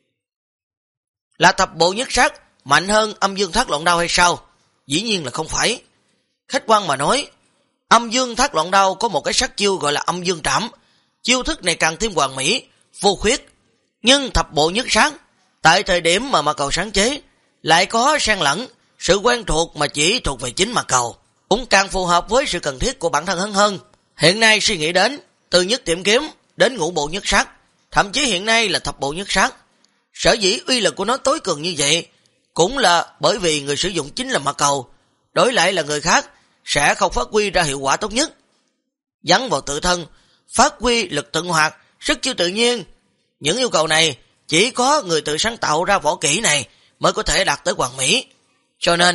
Là thập bộ nhất sát mạnh hơn âm dương thác loạn đao hay sao? Dĩ nhiên là không phải. Khách quan mà nói, âm dương thác loạn đao có một cái sát chiêu gọi là âm dương trảm. Chiêu thức này càng thêm hoàn mỹ, vô khuyết. Nhưng thập bộ nhất sát, tại thời điểm mà Mạc Cầu sáng chế, lại có xen lẫn, sự quen thuộc mà chỉ thuộc về chính Mạc Cầu, cũng càng phù hợp với sự cần thiết của bản thân hắn hơn. Hiện nay suy nghĩ đến, từ nhất tiệm kiếm đến ngũ bộ nhất sát, thậm chí hiện nay là thập bộ nhất sát. Sở dĩ uy lực của nó tối cường như vậy, cũng là bởi vì người sử dụng chính là Mạc Cầu, đối lại là người khác sẽ không phát huy ra hiệu quả tốt nhất. Dắn vào tự thân, phát huy lực tận hoạt, sức chiêu tự nhiên. Những yêu cầu này chỉ có người tự sáng tạo ra võ kỹ này mới có thể đạt tới hoàn mỹ. Cho nên,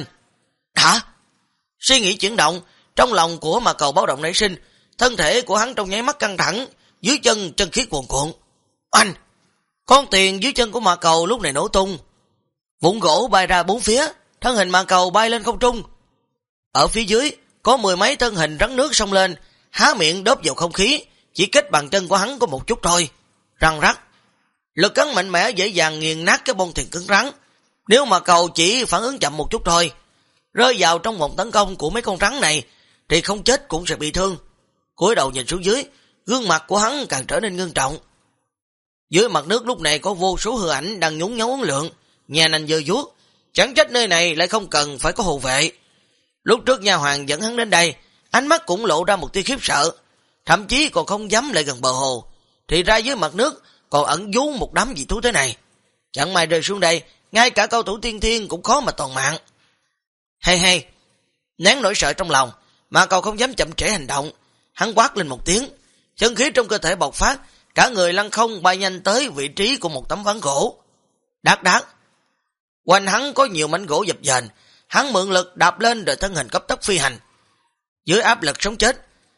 suy nghĩ chuyển động, trong lòng của Mạc Cầu báo động nảy sinh, thân thể của hắn trong nháy mắt căng thẳng, dưới chân chân khí cuồn cuộn. Anh! Con tiền dưới chân của Mạc Cầu lúc này nổ tung. Vụn gỗ bay ra bốn phía, thân hình Mạc Cầu bay lên không trung. Ở phía dưới, có mười mấy thân hình rắn nước xông lên, há miệng đớp vào không khí, chỉ cách bàn chân của hắn có một chút thôi. Răng rắc. Lực cắn mạnh mẽ dễ dàng nghiền nát cái bông thuyền cứng rắn. Nếu Mạc Cầu chỉ phản ứng chậm một chút thôi, rơi vào trong vòng tấn công của mấy con rắn này, thì không chết cũng sẽ bị thương. Cúi đầu nhìn xuống dưới, gương mặt của hắn càng trở nên ngưng trọng. Dưới mặt nước lúc này có vô số hư ảnh đang nhúng nháo uốn lượn, nhà nành dơ vuốt, chẳng trách nơi này lại không cần phải có hộ vệ. Lúc trước nha hoàng dẫn hắn đến đây, ánh mắt cũng lộ ra một tia khiếp sợ, thậm chí còn không dám lại gần bờ hồ, thì ra dưới mặt nước còn ẩn giấu một đám dị thú thế này. Chẳng may rơi xuống đây, ngay cả cao thủ tiên thiên cũng khó mà toàn mạng. Hay, nén nỗi sợ trong lòng, mà Cầu không dám chậm trễ hành động, hắn quát lên một tiếng, chân khí trong cơ thể bộc phát, cả người lăn không bay nhanh tới vị trí của một tấm ván gỗ. Đát, quanh hắn có nhiều mảnh gỗ dập dềnh, hắn mượn lực đạp lên rồi thân hình cấp tốc phi hành. Dưới áp lực sống chết,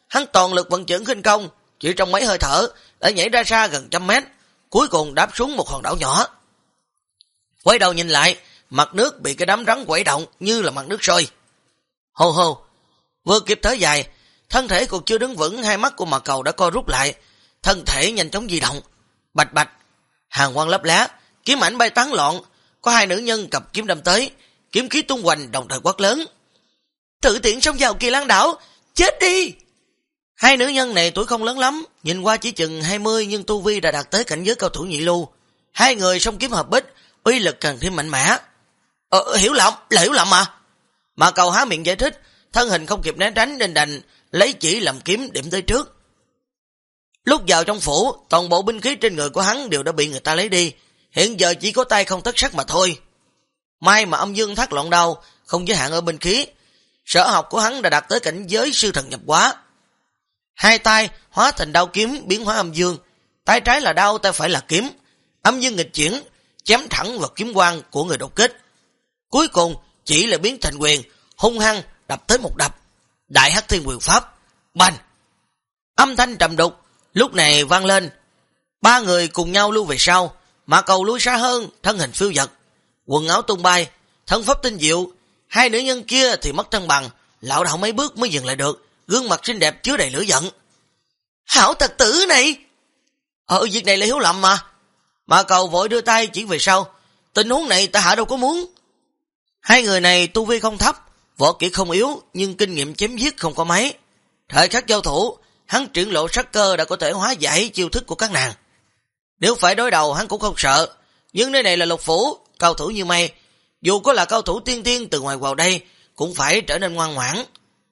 hắn toàn lực vận chuyển khinh công, chỉ trong mấy hơi thở đã nhảy ra xa gần 100 mét, cuối cùng đáp xuống một hòn đảo nhỏ. Quay đầu nhìn lại, mặt nước bị cái đám rắn quẩy động như là mặt nước sôi. Hô hô, vừa kịp thở dài, thân thể còn chưa đứng vững, hai mắt của Mạc Cầu đã co rút lại, thân thể nhanh chóng di động. Bạch bạch, hàn quang lấp lá, kiếm ảnh bay tán loạn, có hai nữ nhân cầm kiếm đâm tới, kiếm khí tung hoành đồng thời quát lớn. Tự tiện xông vào Kỳ Lân đảo, chết đi! Hai nữ nhân này tuổi không lớn lắm, nhìn qua chỉ chừng 20 nhưng tu vi đã đạt tới cảnh giới cao thủ nhị lưu. Hai người song kiếm hợp bích, uy lực càng thêm mạnh mẽ. Hiểu lầm, là hiểu lầm mà. Mạc Cầu há miệng giải thích, thân hình không kịp né tránh nên đành lấy chỉ làm kiếm điểm tới trước. Lúc vào trong phủ, toàn bộ binh khí trên người của hắn đều đã bị người ta lấy đi, hiện giờ chỉ có tay không tất sắt mà thôi. May mà âm dương thác loạn đao không giới hạn ở binh khí, sở học của hắn đã đạt tới cảnh giới sư thần nhập hóa. Hai tay hóa thành đao kiếm biến hóa âm dương, tay trái là đao, tay phải là kiếm, âm dương nghịch chuyển, chém thẳng vào kiếm quang của người đột kích. Cuối cùng chỉ là biến thành quyền, hung hăng đập tới một đập. Đại Hắc Thiên Quyền Pháp, bành! Âm thanh trầm đục lúc này vang lên. Ba người cùng nhau lưu về sau, Mạc Cầu lui xa hơn, thân hình phiêu dật, quần áo tung bay, thân pháp tinh diệu. Hai nữ nhân kia thì mất thăng bằng, lảo đảo mấy bước mới dừng lại được, gương mặt xinh đẹp chứa đầy lửa giận. Hảo tặc tử này! Việc này là hiểu lầm mà. Mạc Cầu vội đưa tay chỉ về sau. Tình huống này ta hạ đâu có muốn. Hai người này tu vi không thấp, võ kỹ không yếu, nhưng kinh nghiệm chém giết không có mấy. Thời khắc giao thủ, hắn triển lộ sắc cơ đã có thể hóa giải chiêu thức của các nàng. Nếu phải đối đầu hắn cũng không sợ, nhưng nơi này là Lục Phủ, cao thủ như mây, dù có là cao thủ tiên tiên từ ngoài vào đây, cũng phải trở nên ngoan ngoãn.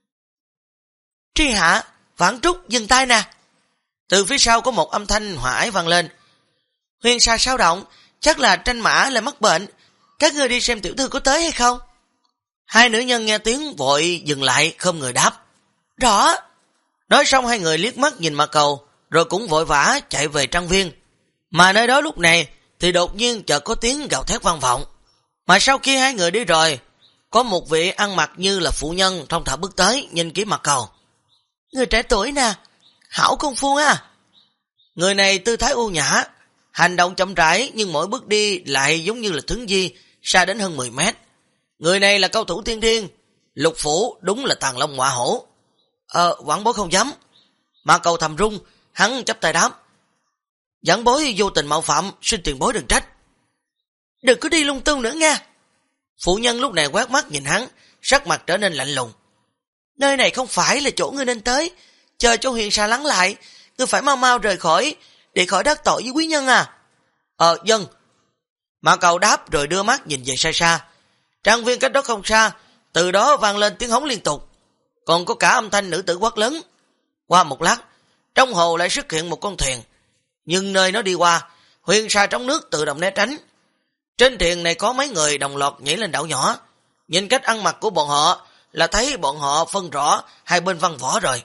Tri Hạ, Vãn Trúc dừng tay nè. Từ phía sau có một âm thanh hòa ái vang lên. Huyền Sa sao động, chắc là Tranh Mã lại mắc bệnh, các ngươi đi xem tiểu thư có tới hay không? Hai nữ nhân nghe tiếng vội dừng lại, không người đáp. Rõ. Nói xong hai người liếc mắt nhìn Mạc Cầu, rồi cũng vội vã chạy về trang viên. Mà nơi đó lúc này thì đột nhiên chợt có tiếng gào thét vang vọng. Mà sau khi hai người đi rồi, có một vị ăn mặc như là phụ nhân thong thả bước tới, nhìn kỹ Mạc Cầu. Người trẻ tuổi nè, hảo công phu à. Người này tư thái ưu nhã, hành động chậm rãi nhưng mỗi bước đi lại giống như là thuấn di, xa đến hơn 10 mét. Người này là cao thủ tiên thiên, Lục Phủ đúng là tàn long ngọa hổ. Vãn bối không dám. Mạc Cầu thầm rung, hắn chắp tay đáp. Vãn bối vô tình mạo phạm, xin tiền bối đừng trách. Đừng có đi lung tung nữa nha. Phụ nhân lúc này quét mắt nhìn hắn, sắc mặt trở nên lạnh lùng. Nơi này không phải là chỗ ngươi nên tới, chờ cho Huyền Sa lắng lại, ngươi phải mau mau rời khỏi, để khỏi đắc tội với quý nhân à. Dân. Mạc Cầu đáp rồi đưa mắt nhìn về xa xa. Trang viên cách đó không xa, từ đó vang lên tiếng hống liên tục, còn có cả âm thanh nữ tử quát lớn. Qua một lát, trong hồ lại xuất hiện một con thuyền, nhưng nơi nó đi qua, Huyền Sa trong nước tự động né tránh. Trên thuyền này có mấy người đồng loạt nhảy lên đảo nhỏ, nhìn cách ăn mặc của bọn họ là thấy bọn họ phân rõ hai bên văn võ rồi.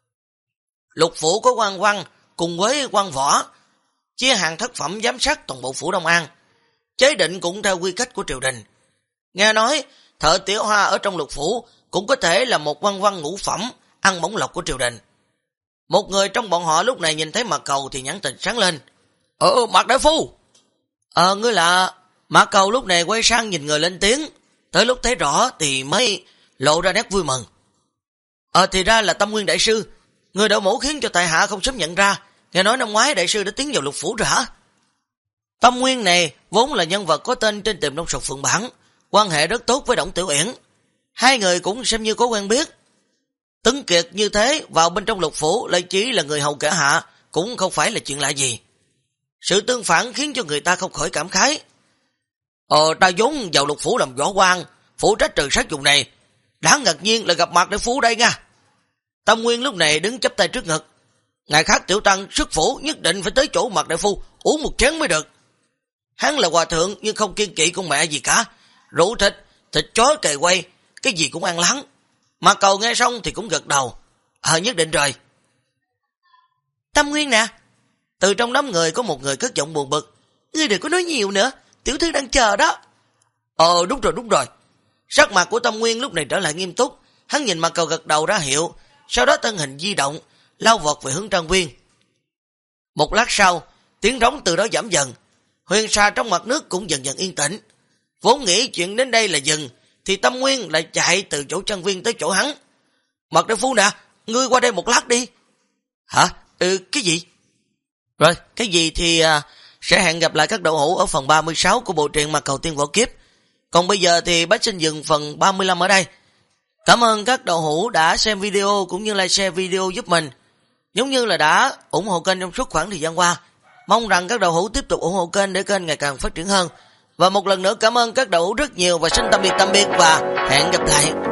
Lục Phủ có quan văn cùng với quan võ, chia hàng thất phẩm giám sát toàn bộ phủ Đông An, chế định cũng theo quy cách của triều đình. Nghe nói Thợ Tiểu Hoa ở trong Lục Phủ cũng có thể là một quan văn ngũ phẩm, ăn bổng lộc của triều đình. Một người trong bọn họ lúc này nhìn thấy Mạc Cầu thì nhãn tình sáng lên. Mạc đại phu. Ngươi là... Mạc Cầu lúc này quay sang nhìn người lên tiếng, tới lúc thấy rõ thì mới lộ ra nét vui mừng. Thì ra là Tâm Nguyên đại sư, người đậu mẫu khiến cho tại hạ không sớm nhận ra, nghe nói năm ngoái đại sư đã tiến vào Lục Phủ rồi hả? Tâm Nguyên này vốn là nhân vật có tên trên tiềm Đông Sộc Phượng Bản, quan hệ rất tốt với Đổng Tiểu Uyển, hai người cũng xem như có quen biết. Tuấn kiệt như thế vào bên trong Lục Phủ lại chỉ là người hầu kẻ hạ, cũng không phải là chuyện lạ gì. Sự tương phản khiến cho người ta không khỏi cảm khái. Ta vốn vào Lục Phủ làm võ quan, phụ trách trừ sát vùng này, đáng ngạc nhiên là gặp Mạc đại phu đây nha. Tâm Nguyên lúc này đứng chắp tay trước ngực. Ngày khác tiểu tăng xuất phủ nhất định phải tới chỗ Mạc đại phu uống một chén mới được. Hắn là hòa thượng nhưng không kiên kỵ con mẹ gì cả, rượu thịt, thịt chó cày quay, cái gì cũng ăn lắng. Mạc Cầu nghe xong thì cũng gật đầu. Nhất định rồi. Tâm Nguyên nè. Từ trong đám người có một người cất giọng buồn bực. Ngươi đừng có nói nhiều nữa, tiểu thư đang chờ đó. Đúng rồi. Sắc mặt của Tâm Nguyên lúc này trở lại nghiêm túc. Hắn nhìn Mạc Cầu gật đầu ra hiệu, sau đó thân hình di động, lao vọt về hướng Trang Viên. Một lát sau, tiếng rống từ đó giảm dần, huyền xà trong mặt nước cũng dần dần yên tĩnh. Vốn nghĩ chuyện đến đây là dừng, thì Tâm Nguyên lại chạy từ chỗ Trang Viên tới chỗ hắn. Mật đại phu nè, ngươi qua đây một lát đi. Hả? Cái gì? Rồi, cái gì thì sẽ hẹn gặp lại các đậu hữu ở phần 36 của bộ truyện Mặt Cầu Tiên Võ Kiếp. Còn bây giờ thì bác xin dừng phần 35 ở đây. Cảm ơn các đậu hữu đã xem video cũng như like share video giúp mình, giống như là đã ủng hộ kênh trong suốt khoảng thời gian qua. Mong rằng các đậu hữu tiếp tục ủng hộ kênh để kênh ngày càng phát triển hơn. Và một lần nữa cảm ơn các đậu hữu rất nhiều và xin tạm biệt và hẹn gặp lại.